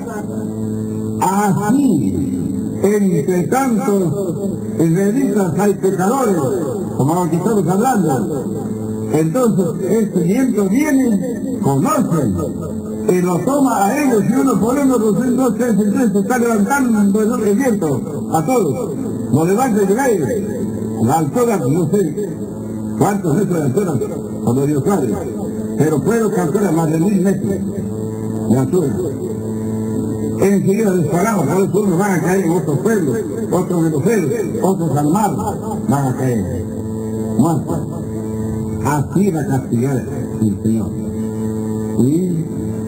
así entre tantos israelitas hay pecadores, como aquí estamos hablando. Entonces este viento viene, conocen, y lo toma a ellos, y uno por uno, 2, 3, se está levantando el viento a todos, lo levanta y cae. La altura, no sé cuántos metros de altura, como Dios sabe, pero puedo calcular más de 1000 metros de altura. Enseguida disparamos, por eso unos van a caer en otros pueblos, otros meloceros, otros al mar, van a caer muertos. Así va a castigar el Señor. Y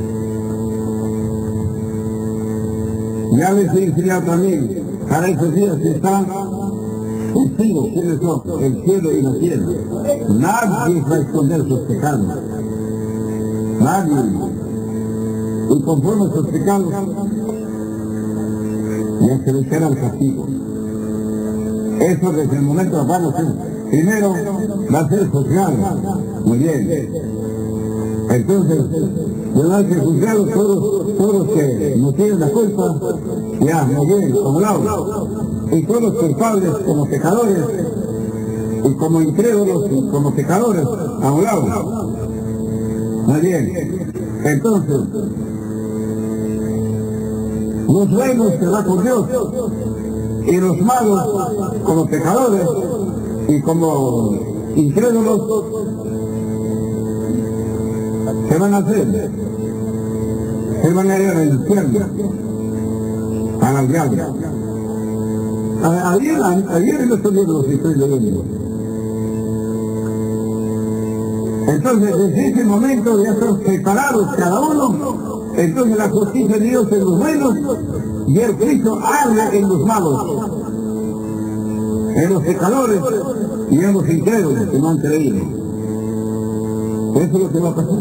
ya les he enseñado también, para esos días están testigos, ¿quiénes son? El cielo y la tierra. Nadie va a esconder sus pecados. Nadie. Y conforme a sus pecados, ya se les queda el castigo. Eso desde el momento de vamos a hacer. Primero va a ser juzgado. Muy bien. Entonces, una vez que juzgados todos que no tienen la culpa, ya, muy bien, como lado. Y todos culpables como pecadores, y como incrédulos y como pecadores, a un lado. Muy bien. Entonces, los buenos se van con Dios, y los malos como pecadores y como incrédulos ¿Qué van a hacer? ¿Qué van a ir al infierno? A las llagas. Ayer en estos libros estoy leyendo. Entonces, desde ese momento ya son separados cada uno. Entonces la justicia de Dios en los buenos y el Cristo habla en los malos, en los pecadores y en los incrédulos que no han creído. Eso es lo que va a pasar.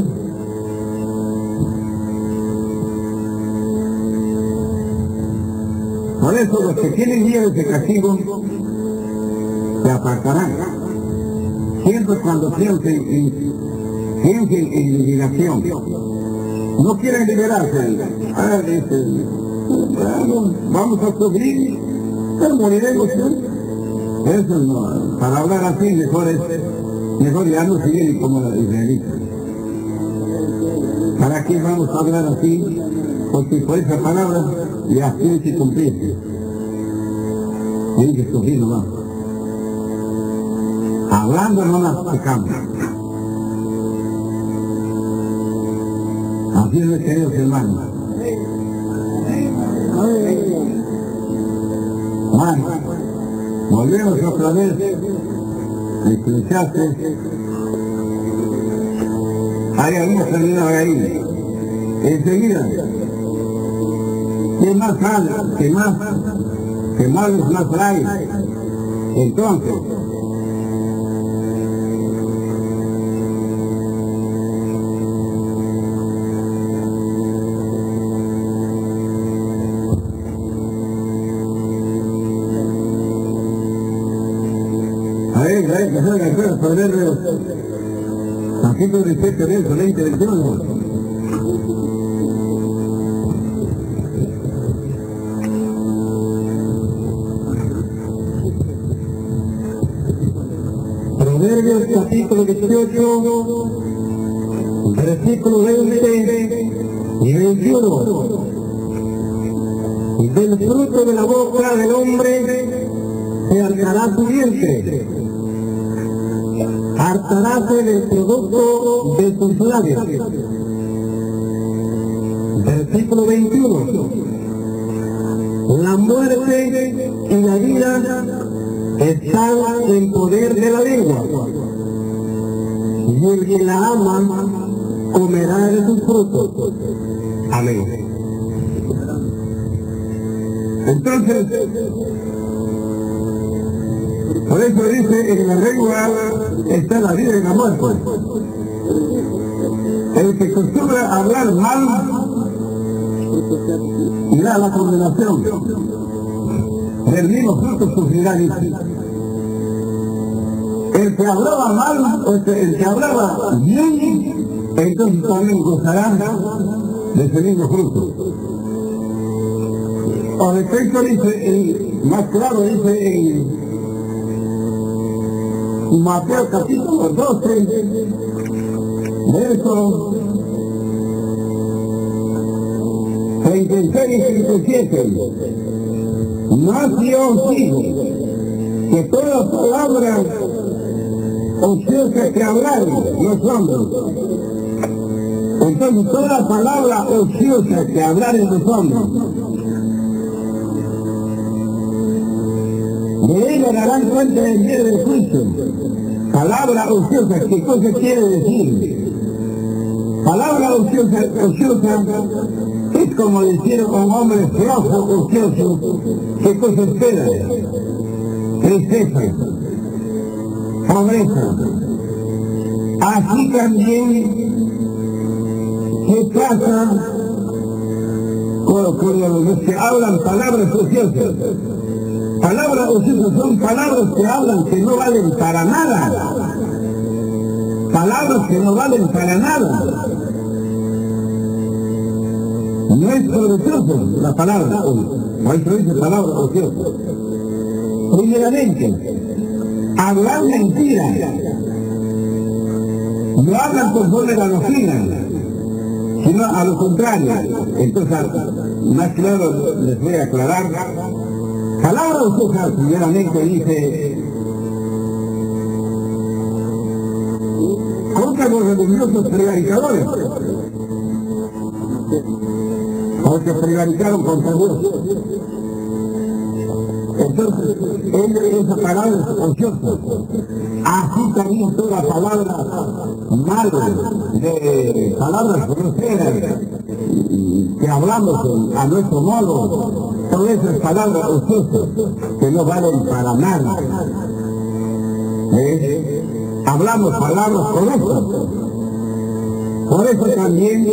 Por eso los que tienen miedo de ese castigo se apartarán. Siempre cuando piensen en liberación. No quieren liberarse. Ahora dicen, bueno, vamos a sufrir, pero moriremos. Eso no, para hablar así mejor ya no siguen como la israelita. ¿Para qué vamos a hablar así? Porque por esa palabra ya tiene que cumplirse. Tiene que sufrir nomás. Hablando no las pecamos. Así es, queridos hermanos. Bueno, volvemos otra vez. Eclesiastes. Hay algunos terminados ahí. Enseguida. ¿Qué más habla? ¿Qué malos más trae? Entonces, capítulo 17, verso 20, 21. Proverbios capítulo 18, versículo 20 y 21. Del fruto de la boca del hombre se hartará su vientre. Hartaráse del producto de sus labios. Versículo 21. La muerte y la vida están en poder de la lengua, y el que la ama comerá de sus frutos. Amén. Entonces, por eso dice, en la lengua está la vida y la muerte. El que acostumbra a hablar mal irá a la condenación. Del mismo fruto sufrirá, dice. El que hablaba mal, el que hablaba bien, entonces también gozará de ese mismo fruto. O respecto dice, más claro dice en Mateo capítulo 12, verso 36 y 37. Mas yo os digo que toda palabra ociosa que hablaron los hombres, entonces toda palabra ociosa que hablaron los hombres, de ella darán cuenta en día del juicio. Palabra ociosa, ¿qué cosa quiere decir? Palabra ociosa es como decir un hombre flojo, ocioso, ¿qué cosa espera? Tristeza, pobreza. Así también, ¿qué pasa con los que hablan palabras ociosas? Palabras ociosas son palabras que hablan que no valen para nada. Palabras que no valen para nada. No es provechoso la palabra, por eso dice palabra ociosa. Primeramente, hablar mentira. No hablan conforme a la doctrina, sino a lo contrario. Entonces, más claro les voy a aclarar. Palabra ociosa, primeramente dice, cosa éramos religiosos prevaricadores, porque prevaricaron contra Dios. Entonces, esa palabra es ociosa. Así también toda palabra mala, de palabras groseras, que hablamos a nuestro modo, todas esas palabras ociosas que no valen para nada. Hablamos palabras correctas. Por eso también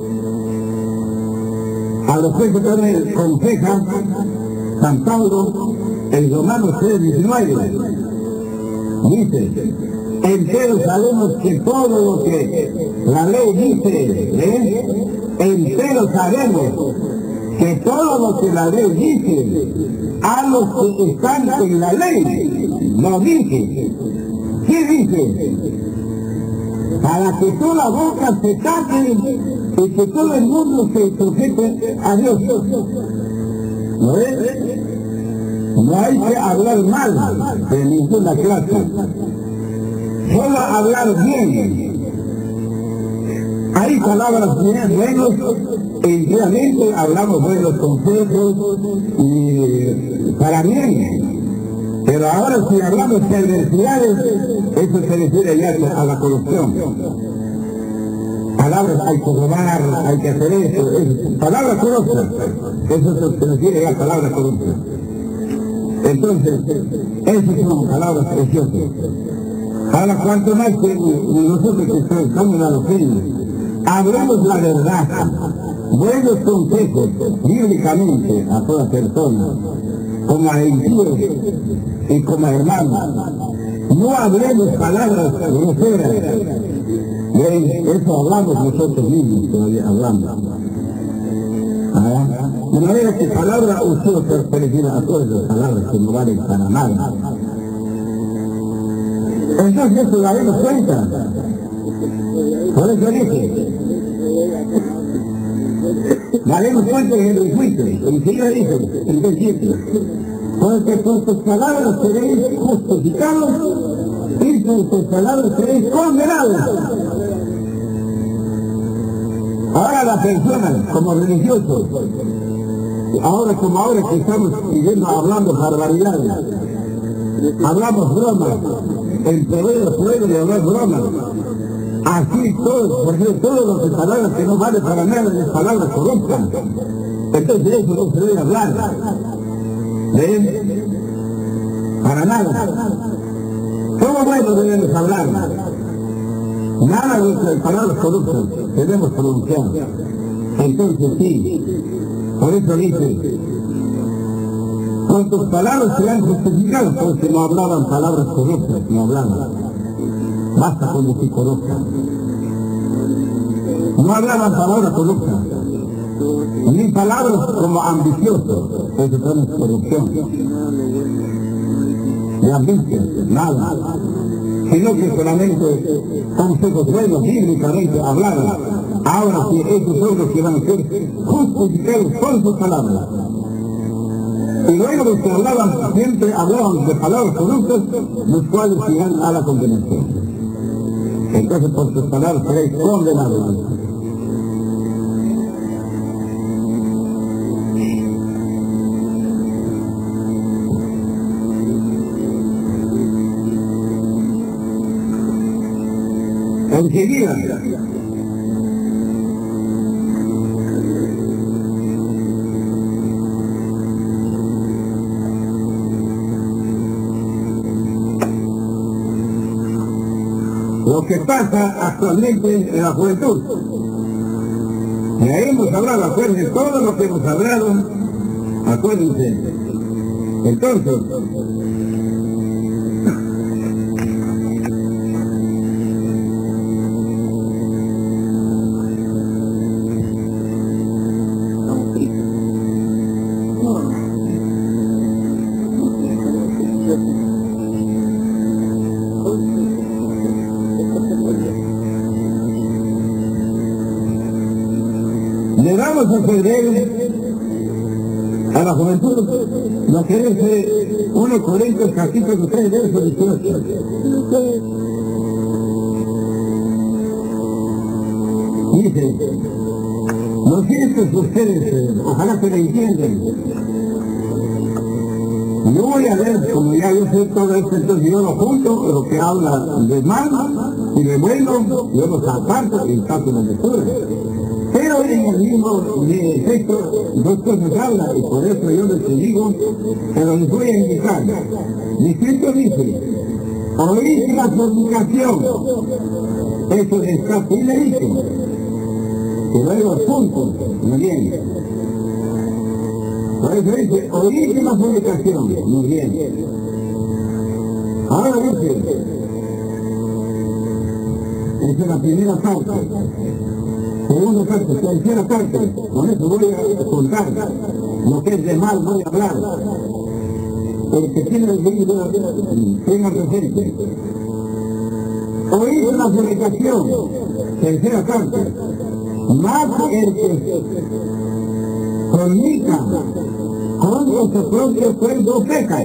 a los que también aconseja San Pablo en Romanos 3:19 dice: entero sabemos que todo lo que la ley dice, entero sabemos que todo lo que la ley dice a los que están en la ley lo dice. ¿Qué dice? Para que toda boca se tape y que todo el mundo se sujete a Dios. ¿No es? No hay que hablar mal de ninguna clase, solo hablar bien. Hay palabras bien buenas y realmente hablamos buenos consejos y para bien. Pero ahora si hablamos de perversidades, eso se refiere ya a la corrupción. Palabras, hay que robar, hay que hacer eso, palabras corruptas, eso se refiere ya a palabras corruptas. Entonces, esas son palabras preciosas. Ahora, cuanto más que nosotros que estamos en la doctrina, hablamos la verdad, buenos consejos, bíblicamente, a toda persona, como a impíos y como a hermanos. No hablemos palabras groseras. Eso hablamos nosotros mismos, todavía hablamos. De manera que palabras ociosas se refieren a todas las palabras que no valen para nada. Entonces eso daremos cuenta. Por eso dice, daremos cuenta en el juicio. Enseguida dice, en el juicio, porque por tus palabras seréis justificados y por tus palabras seréis condenados. Ahora las personas, como religiosos, ahora que estamos viviendo hablando barbaridades, hablamos bromas, el proveedor puede hablar bromas. Así todos, porque todas las palabras que no valen para nada, las palabras corruptas. Entonces eso no se debe hablar. ¿Ven? Para nada. ¿Cómo bueno debemos hablar? Nada de las palabras corruptas debemos pronunciar. Entonces sí, por eso dice, con tus palabras serán justificados, porque no hablaban palabras corruptas, no hablaban. Basta con decir corruptas. No hablaban palabras corruptas, ni palabras como ambiciosos, eso también es corrupción. De ambición, nada. Sino que solamente consejos buenos, bíblicamente hablaban. Ahora sí, esos son los que van a ser justificados con sus palabras. Y luego los que hablaban, siempre hablaban de palabras corruptas, los cuales irán a la condenación. Entonces por sus palabras seréis condenados. Enseguida, lo que pasa actualmente en la juventud. Ya hemos hablado, acuérdense, todo lo que hemos hablado, acuérdense. Entonces, le damos a febrero a la juventud, no quiere ser 1 Corintios capítulo 3, verso 18. Dice, lo siento ustedes, ojalá que lo entiendan. Yo voy a ver, como ya yo sé todo esto, entonces yo lo junto, lo que habla de mal y de bueno, yo los aparto y saco la lectura. Pero en el mismo texto, dos cosas habla, y por eso yo les digo, pero les voy a indicar. Mi escrito dice, oír la fornicación, eso está filerísimo, que luego puntos, muy bien. Por eso dice, oír la fornicación, muy bien. Ahora dice, esa es la primera parte. Segunda parte, tercera parte, con eso voy a contar. Lo que es de mal voy a hablar. El que tiene el libro, tenga presente. Oír la fornicación, tercera parte. Más el que fornica contra su propio cuerpo peca.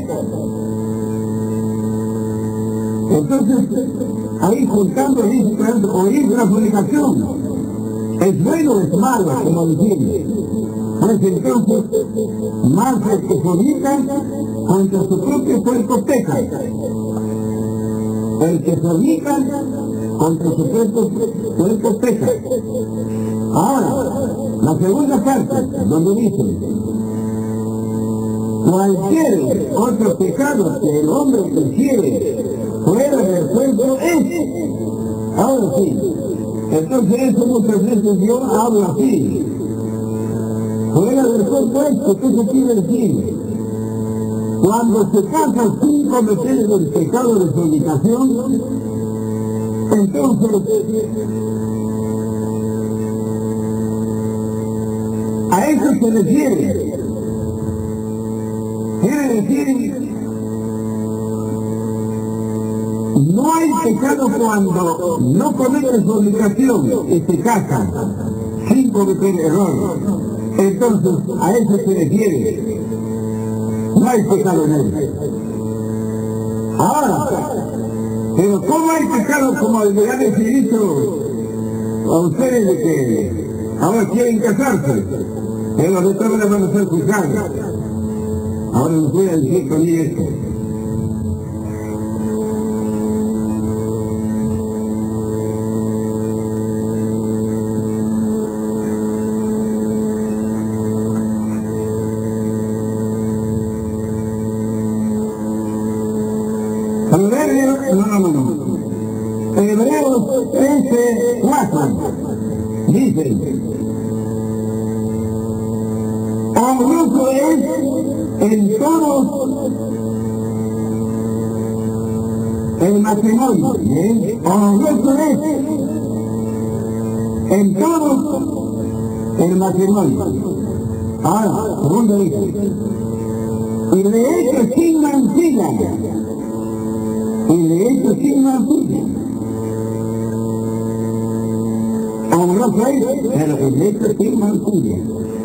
Entonces, ahí juntando dice, por ejemplo, oír la fornicación. ¿Es bueno o es malo, como decirle? Pues entonces, más el que fornica contra su propio cuerpo peca. El que fornica contra su propio cuerpo peca. Ahora, la segunda parte, donde dice, cualquier otro pecado que el hombre prefiere fuera del cuerpo es. Ahora sí. Entonces eso muchas veces yo hablo así. Fuera del cuerpo esto, ¿qué se quiere decir? Cuando se casa sin cometer el pecado de fornicación, entonces a eso se refiere. Quiere decir, no hay pecado cuando no cometen fornicación y se casan sin cometer error. Entonces, a eso se refiere. No hay pecado en él. Ahora, pero ¿cómo hay pecado como el de ya les he dicho a ustedes de que ahora quieren casarse? Pero de todas maneras van a ser juzgados. Ahora les voy a decir con esto. Hebreos 13:4 dice, honroso es en todos el matrimonio, honroso es en todos el matrimonio. Ahora, segundo dice, y de hecho sin mancilla, y de hecho sin mancilla. Honroso es, pero de hecho sin mancilla.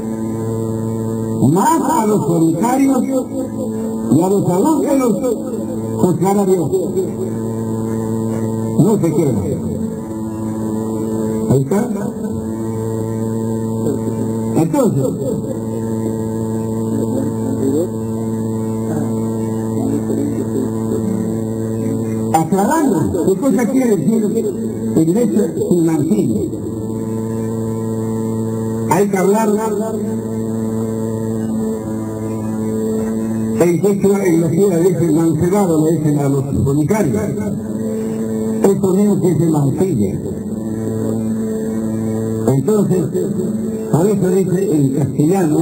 Más a los solitarios y a los adúlteros juzgar a Dios. No se quiera. Ahí está. Entonces, aclarando, ¿qué cosa quiere decir el hecho sin mancilla? Hay que hablar el texto en la tierra dice mancebado, le dicen a los fornicarios. Esto mismo que dice mancilla. Entonces, por eso dice en castellano,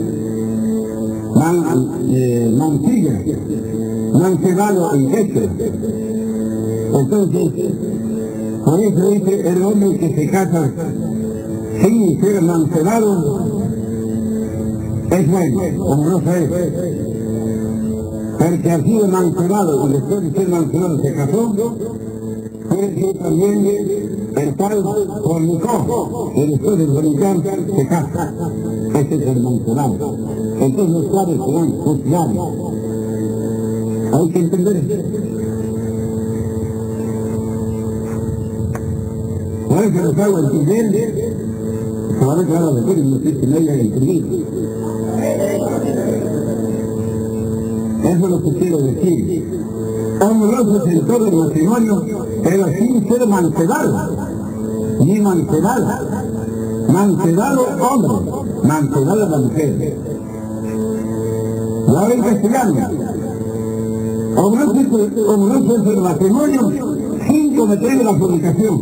mancilla, mancebado en hecho. Entonces, por eso dice el hombre que se casa sin ser mancebado, es bueno, como no sé. El que ha sido mancebado y después de ser mancebado se casó, puede ser también el cual fornicó y después de fornicar se casa. Ese es el mancebado. Entonces los cuales serán juzgados. Hay que entender eso. Por a veces los hago entender, solamente van a decir, no sé si me hayan entendido. Eso es lo que quiero decir. Amorosos en todo el matrimonio, pero sin ser mancedados, ni mancedadas. Mancedado hombre, mancedada la mujer. La ven castellana. Amorosos en el matrimonio, sin cometer la fornicación.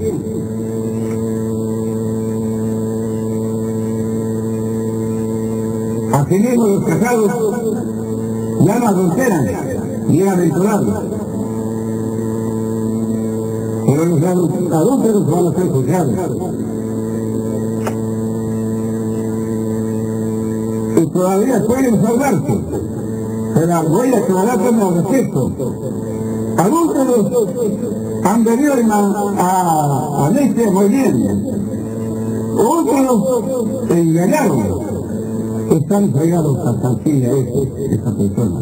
Asimismo los casados ya no adulteran, bienaventurados. Pero los adúlteros van a ser juzgados. Y todavía pueden salvarse. Pero voy a aclarar como respecto. Adúlteros han venido a leche muy bien. Otros engañaron. Están fregados hasta el fin de esta persona.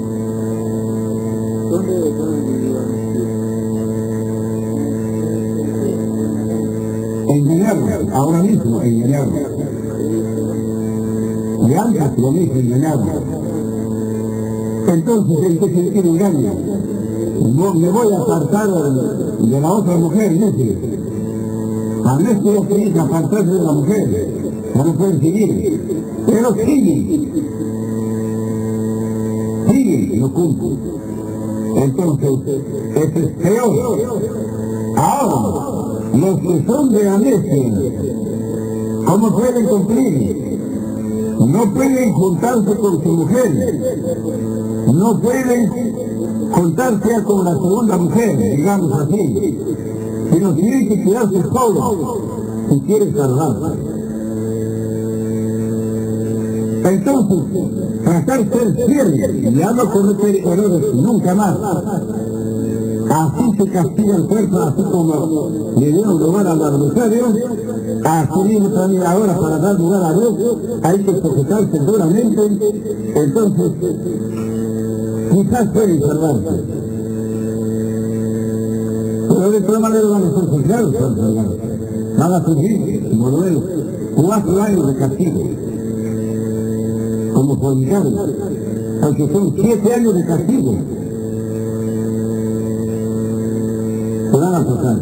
Engañaron, ahora mismo engañaron. Y antes lo mismo engañaron. Entonces, ¿en qué sentido engaño? No, me voy a apartar de la otra mujer, dice. A veces yo tengo que apartarse de la mujer, ya no pueden seguir. Pero siguen, no cumplen. Entonces, eso es peor. Ahora, los que son de amnesia, ¿cómo pueden cumplir? No pueden juntarse con su mujer, no pueden juntarse con la segunda mujer, digamos así, sino tienen que quedarse solos si quieren salvarse. Entonces, tratar de ser fiel y ya no cometer errores nunca más. Así se castiga el cuerpo, así como le dieron lugar al adversario, así mismo también ahora para dar lugar a Dios hay que sujetarse duramente. Entonces, quizás pueden salvarse. Pero de todas maneras van a ser juzgados, van a sufrir, por lo menos, 4 años de castigo. Como fornicarios, porque son 7 años de castigo. Se van a tocar.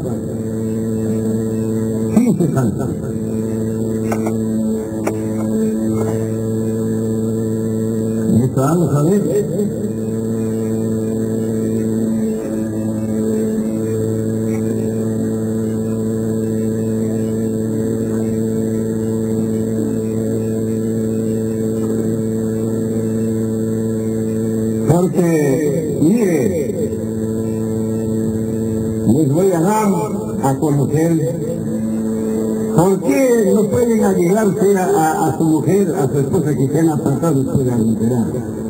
Sin cesar. Esto vamos a ver. Porque, mire, les voy a dar a conocer por qué no pueden allegarse a su mujer, a su esposa que se han apartado después de adulterar.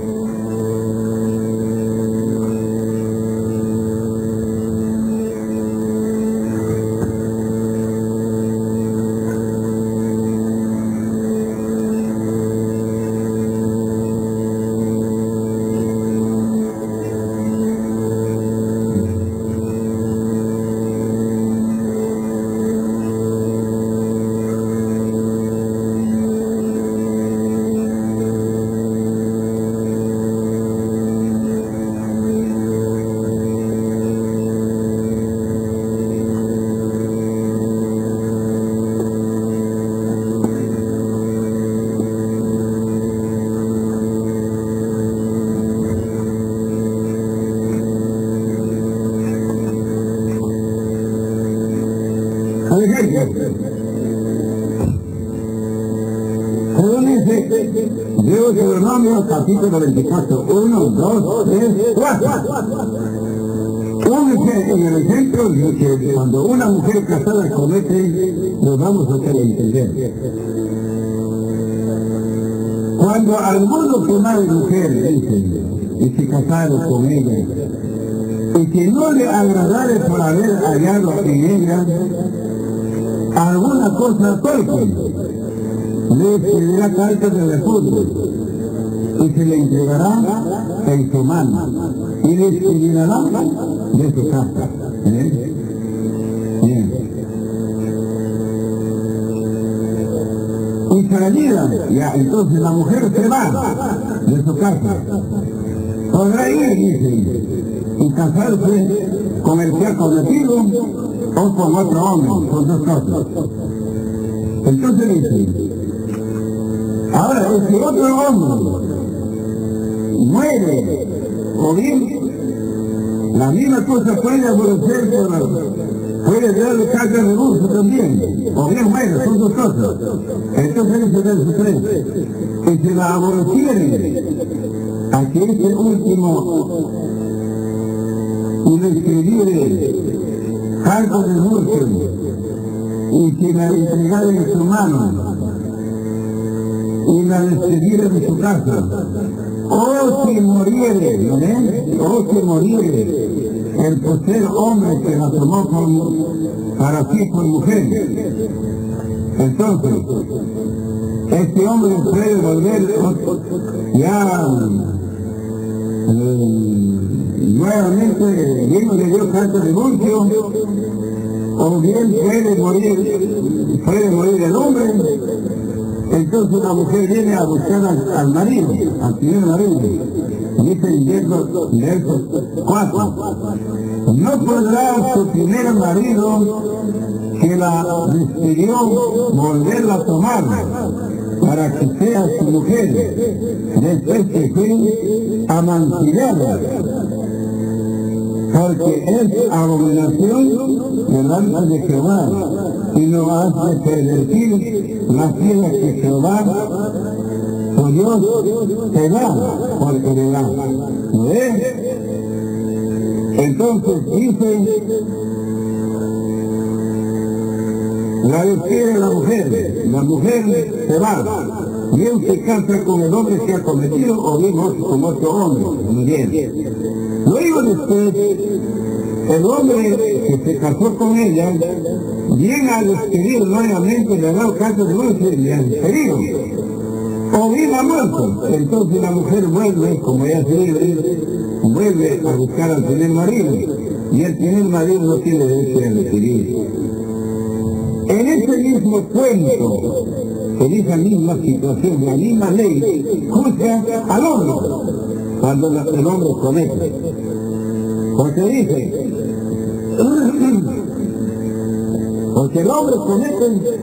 Según dice Deuteronomio capítulo 24, 1, 2, 3, 4. En el ejemplo de que cuando una mujer casada comete, nos vamos a hacer entender. Cuando alguno que madre mujer dice, y se casaron con ella, y que no le agradare por haber hallado en ella alguna cosa torpe, le escribirá cartas de refugio y se le entregará en su mano y le escribirá de su casa. Bien. se la vida, ya, entonces la mujer se va de su casa. Podrá ir, dice, y casarse con el que ha cometido o con otro hombre, son dos cosas. Entonces dice, ahora, si otro hombre muere, o bien, la misma cosa puede aborrecer puede darle carga de uso también, o bien muere, son dos cosas. Entonces dice el Supremo, que si la aborrecieren, aquí es el último inescribible cargo de muerte, y si la entregaren en su mano, y la despediera de su casa, o si muriere, ¿no ven? O si muriere el tercer hombre que la tomó para sí por mujer. Entonces, este hombre puede volver ya nuevamente lleno de Dios carta de divorcio, o bien puede morir el hombre. Entonces la mujer viene a buscar al marido, al primer marido. Dice en verso 4, no podrá su primer marido que la despidió volverla a tomar para que sea su mujer, después que fue amancillada, porque es abominación delante de Jehová, y no hace pervertir la tierra que Jehová, su Dios, te da por heredad. ¿No ves? Entonces dice, la despide la mujer se va, bien se casa con el hombre que ha cometido, o bien con otro hombre. Muy bien. Luego después, el hombre que se casó con ella, viene a despedir nuevamente, le ha dado carta de divorcio y le ha despedido. O bien ha muerto. Entonces la mujer vuelve, como ya se dice, vuelve a buscar al primer marido. Y el primer marido no tiene derecho a decidir. En ese mismo cuento, en esa misma situación, la misma ley, juzga al hombre cuando el hombre comete. Porque dice, porque el hombre comete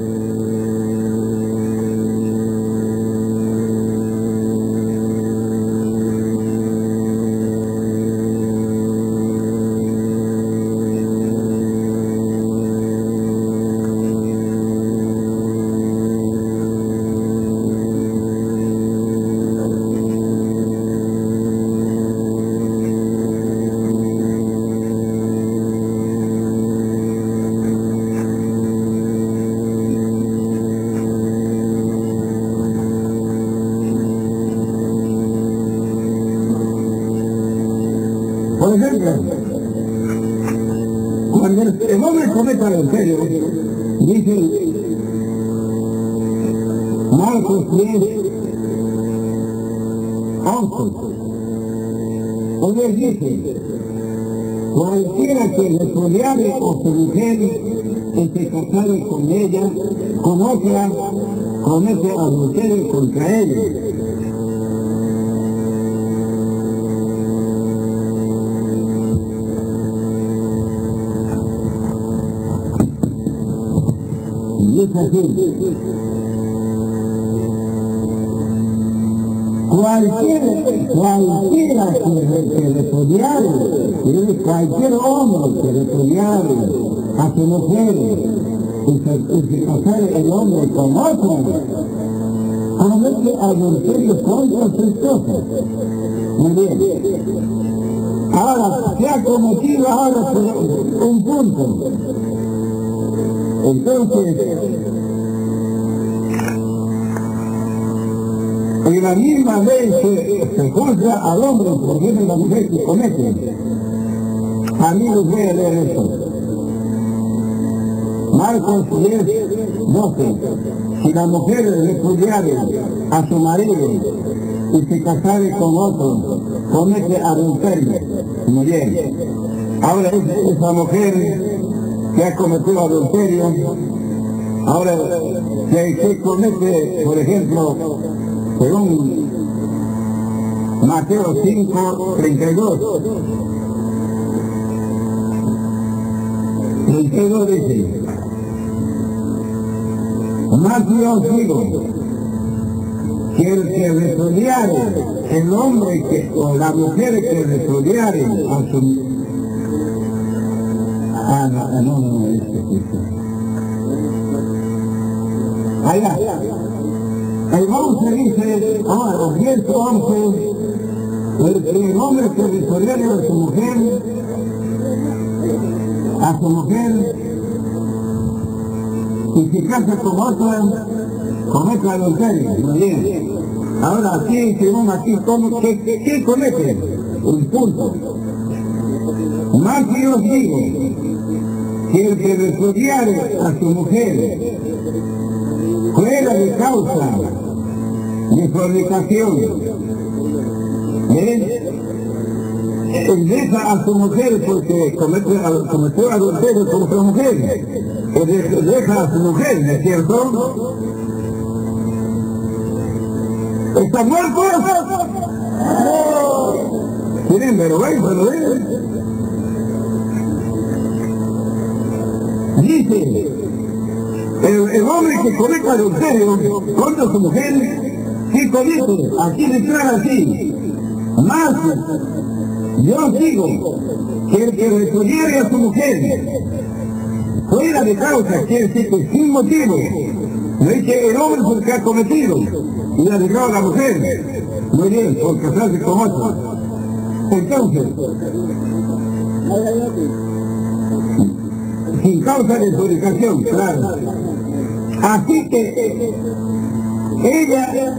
por ejemplo, cuando el hombre comete adulterio, dice Marcos 10, 11, donde dice, cualquiera que repudiare o su mujer que se casare con ella, con otra, comete adulterio contra ella. Y es así. Cualquiera que repudiare, cualquier hombre que repudiare a su mujer y se casare el hombre con otra, comete adulterio contra su esposa. Muy bien. Ahora, se ha cometido ahora un punto. Entonces, en la misma ley se juzga al hombre por bien de la mujer que comete. A mí les voy a leer esto. Marcos 10, 12. Si la mujer repudiare a su marido y se casare con otro, comete adulterio. Muy bien. Ahora esa mujer que ha cometido adulterio Ahora, se comete, por ejemplo, según Mateo 5:32. 32 dice: más yo os digo, que el que repudiare, el hombre que, o la mujer que repudiare a su... Allá. El 11 dice, o 10, 11, el hombre que repudiare a su mujer, y se casa con otra, comete adulterio. Muy bien. Ahora aquí, según aquí, ¿qué comete? Un punto. Más que os digo, que el que repudiare a su mujer fuera de causa de fornicación, él deja a su mujer porque cometió adulterio con su mujer, él deja a su mujer, ¿no es cierto? ¿Está muerto? Tienen vergüenza, ¿no es? Dice, el hombre que comete adulterio contra su mujer, ¿qué comete? Aquí declara así: más yo digo que el que repudiare a su mujer fuera de causa, quiere decir que sin motivo, no es que el hombre es el que ha cometido y ha dejado a la mujer, muy bien, por casarse con otra. Entonces, sin causa de fornicación, claro. Así que ella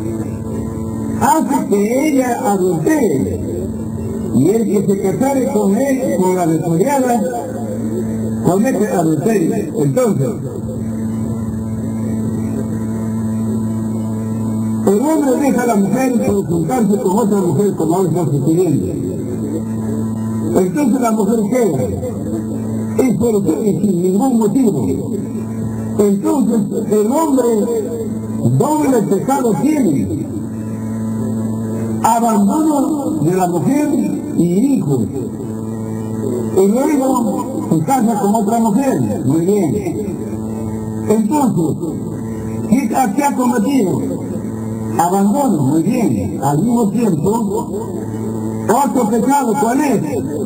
hace que ella adultere, y el que se casare con él, con la repudiada, comete adulterio. Entonces, el hombre deja a la mujer por juntarse con otra mujer, como ahora está sucediendo. Entonces la mujer queda, es sin ningún motivo. Entonces el hombre doble pecado tiene: abandono de la mujer y hijos, y luego se casa con otra mujer. Muy bien. Entonces, ¿qué ha cometido? Abandono. Muy bien. Al mismo tiempo, otro pecado, ¿cuál es?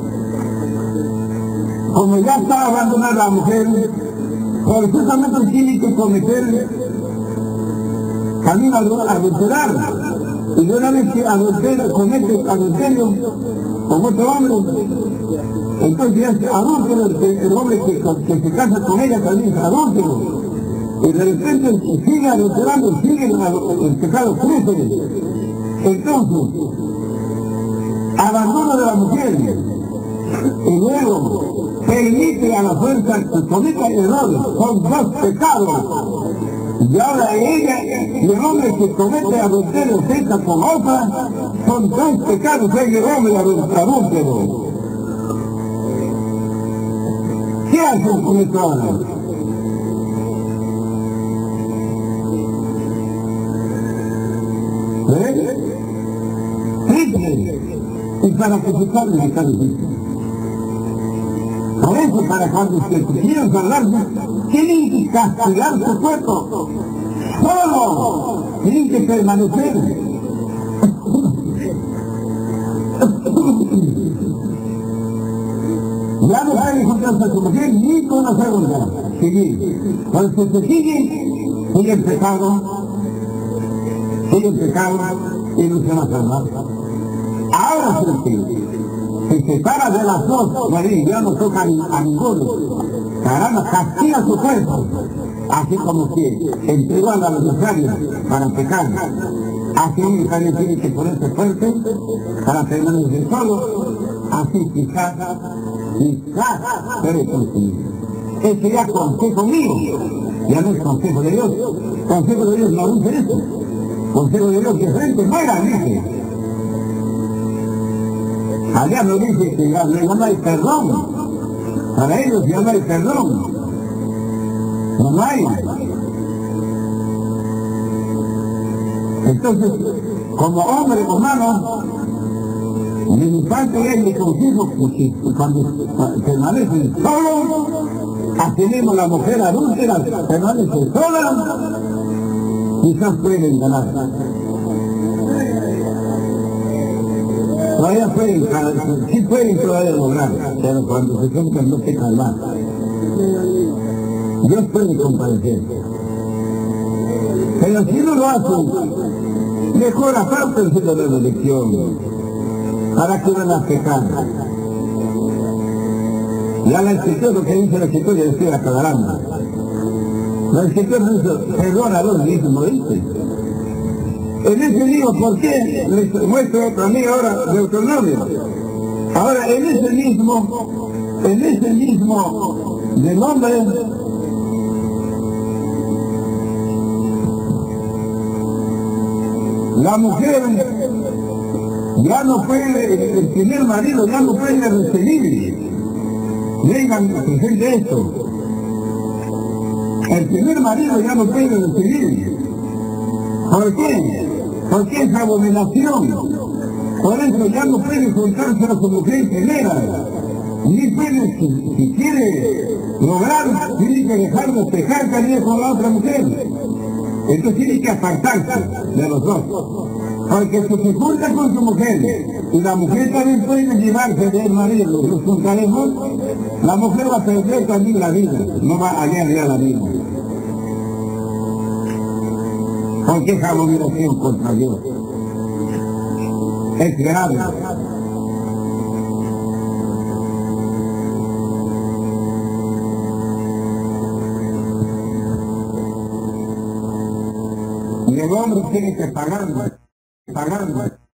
Como ya está abandonada la mujer, forzosamente tiene que cometer también adulterar. Y de una vez que comete adulterio con otro hombre, entonces ya es adúltero. El hombre que se casa con ella también es adúltero. Y de repente sigue adulterando, sigue el pecado crece. Entonces, abandono de la mujer, y luego permite a la fuerza que cometa errores. Son dos pecados. Y ahora ella y el hombre que comete adulterio cerca con otra, son dos pecados, el hombre adúltero. ¿Qué hacen con esto ahora? Triple. Y para que se calmen está difícil. Por eso, para cuando ustedes quieran salvarse, tienen que castigar su cuerpo. Solo tienen que permanecer. Ya no pueden juntarse a su mujer ni con la segunda. Seguir. Cuando se sigue el pecado, y no se va a salvar. Ahora se separa de las dos, ya no toca a ninguno. Caramba, castiga su cuerpo, así como que entregó al adversario para pecar. Así un también tiene que ponerse fuerte para permanecer solo, así quizás, pero es consigo. Ese ya consejo mío, ya no es consejo de Dios. Consejo de Dios no dice eso. Consejo de Dios que frente muera, dice. Allá no dice que ya no hay perdón. Para ellos ya no hay perdón. No hay. Entonces, como hombre humano, mi parte es mi consejo, porque cuando permanecen solos, asimismo la mujer adúltera permanece sola, quizás pueden ganar. Todavía pueden, sí pueden todavía lograr, pero cuando se sientan no se calman. Dios puede compadecer. Pero si no lo hacen, mejor apártense de la elección, para que van a pecar. Ya la escritura, lo que dice la escritura, ya estoy aclarando. La escritura dice, perdona a los dice, no dice. En ese libro, ¿por qué? Les muestro otra amiga ahora, Deuteronomio. Ahora, en ese mismo de nombre, la mujer ya no puede, el primer marido ya no puede recibir. Vengan, presente esto. El primer marido ya no puede recibir. ¿Por qué? Porque es abominación. Por eso ya no puede soltarse a su mujer primera. Ni puede, si quiere lograr, tiene que dejar de pecar también con la otra mujer. Entonces tiene que apartarse de los dos. Porque si se junta con su mujer y la mujer también puede llevarse del marido, los juntaremos, la mujer va a perder también la vida, no va a hallar la vida. Porque es abominación contra Dios. Es grave. Y el hombre tiene que pagar.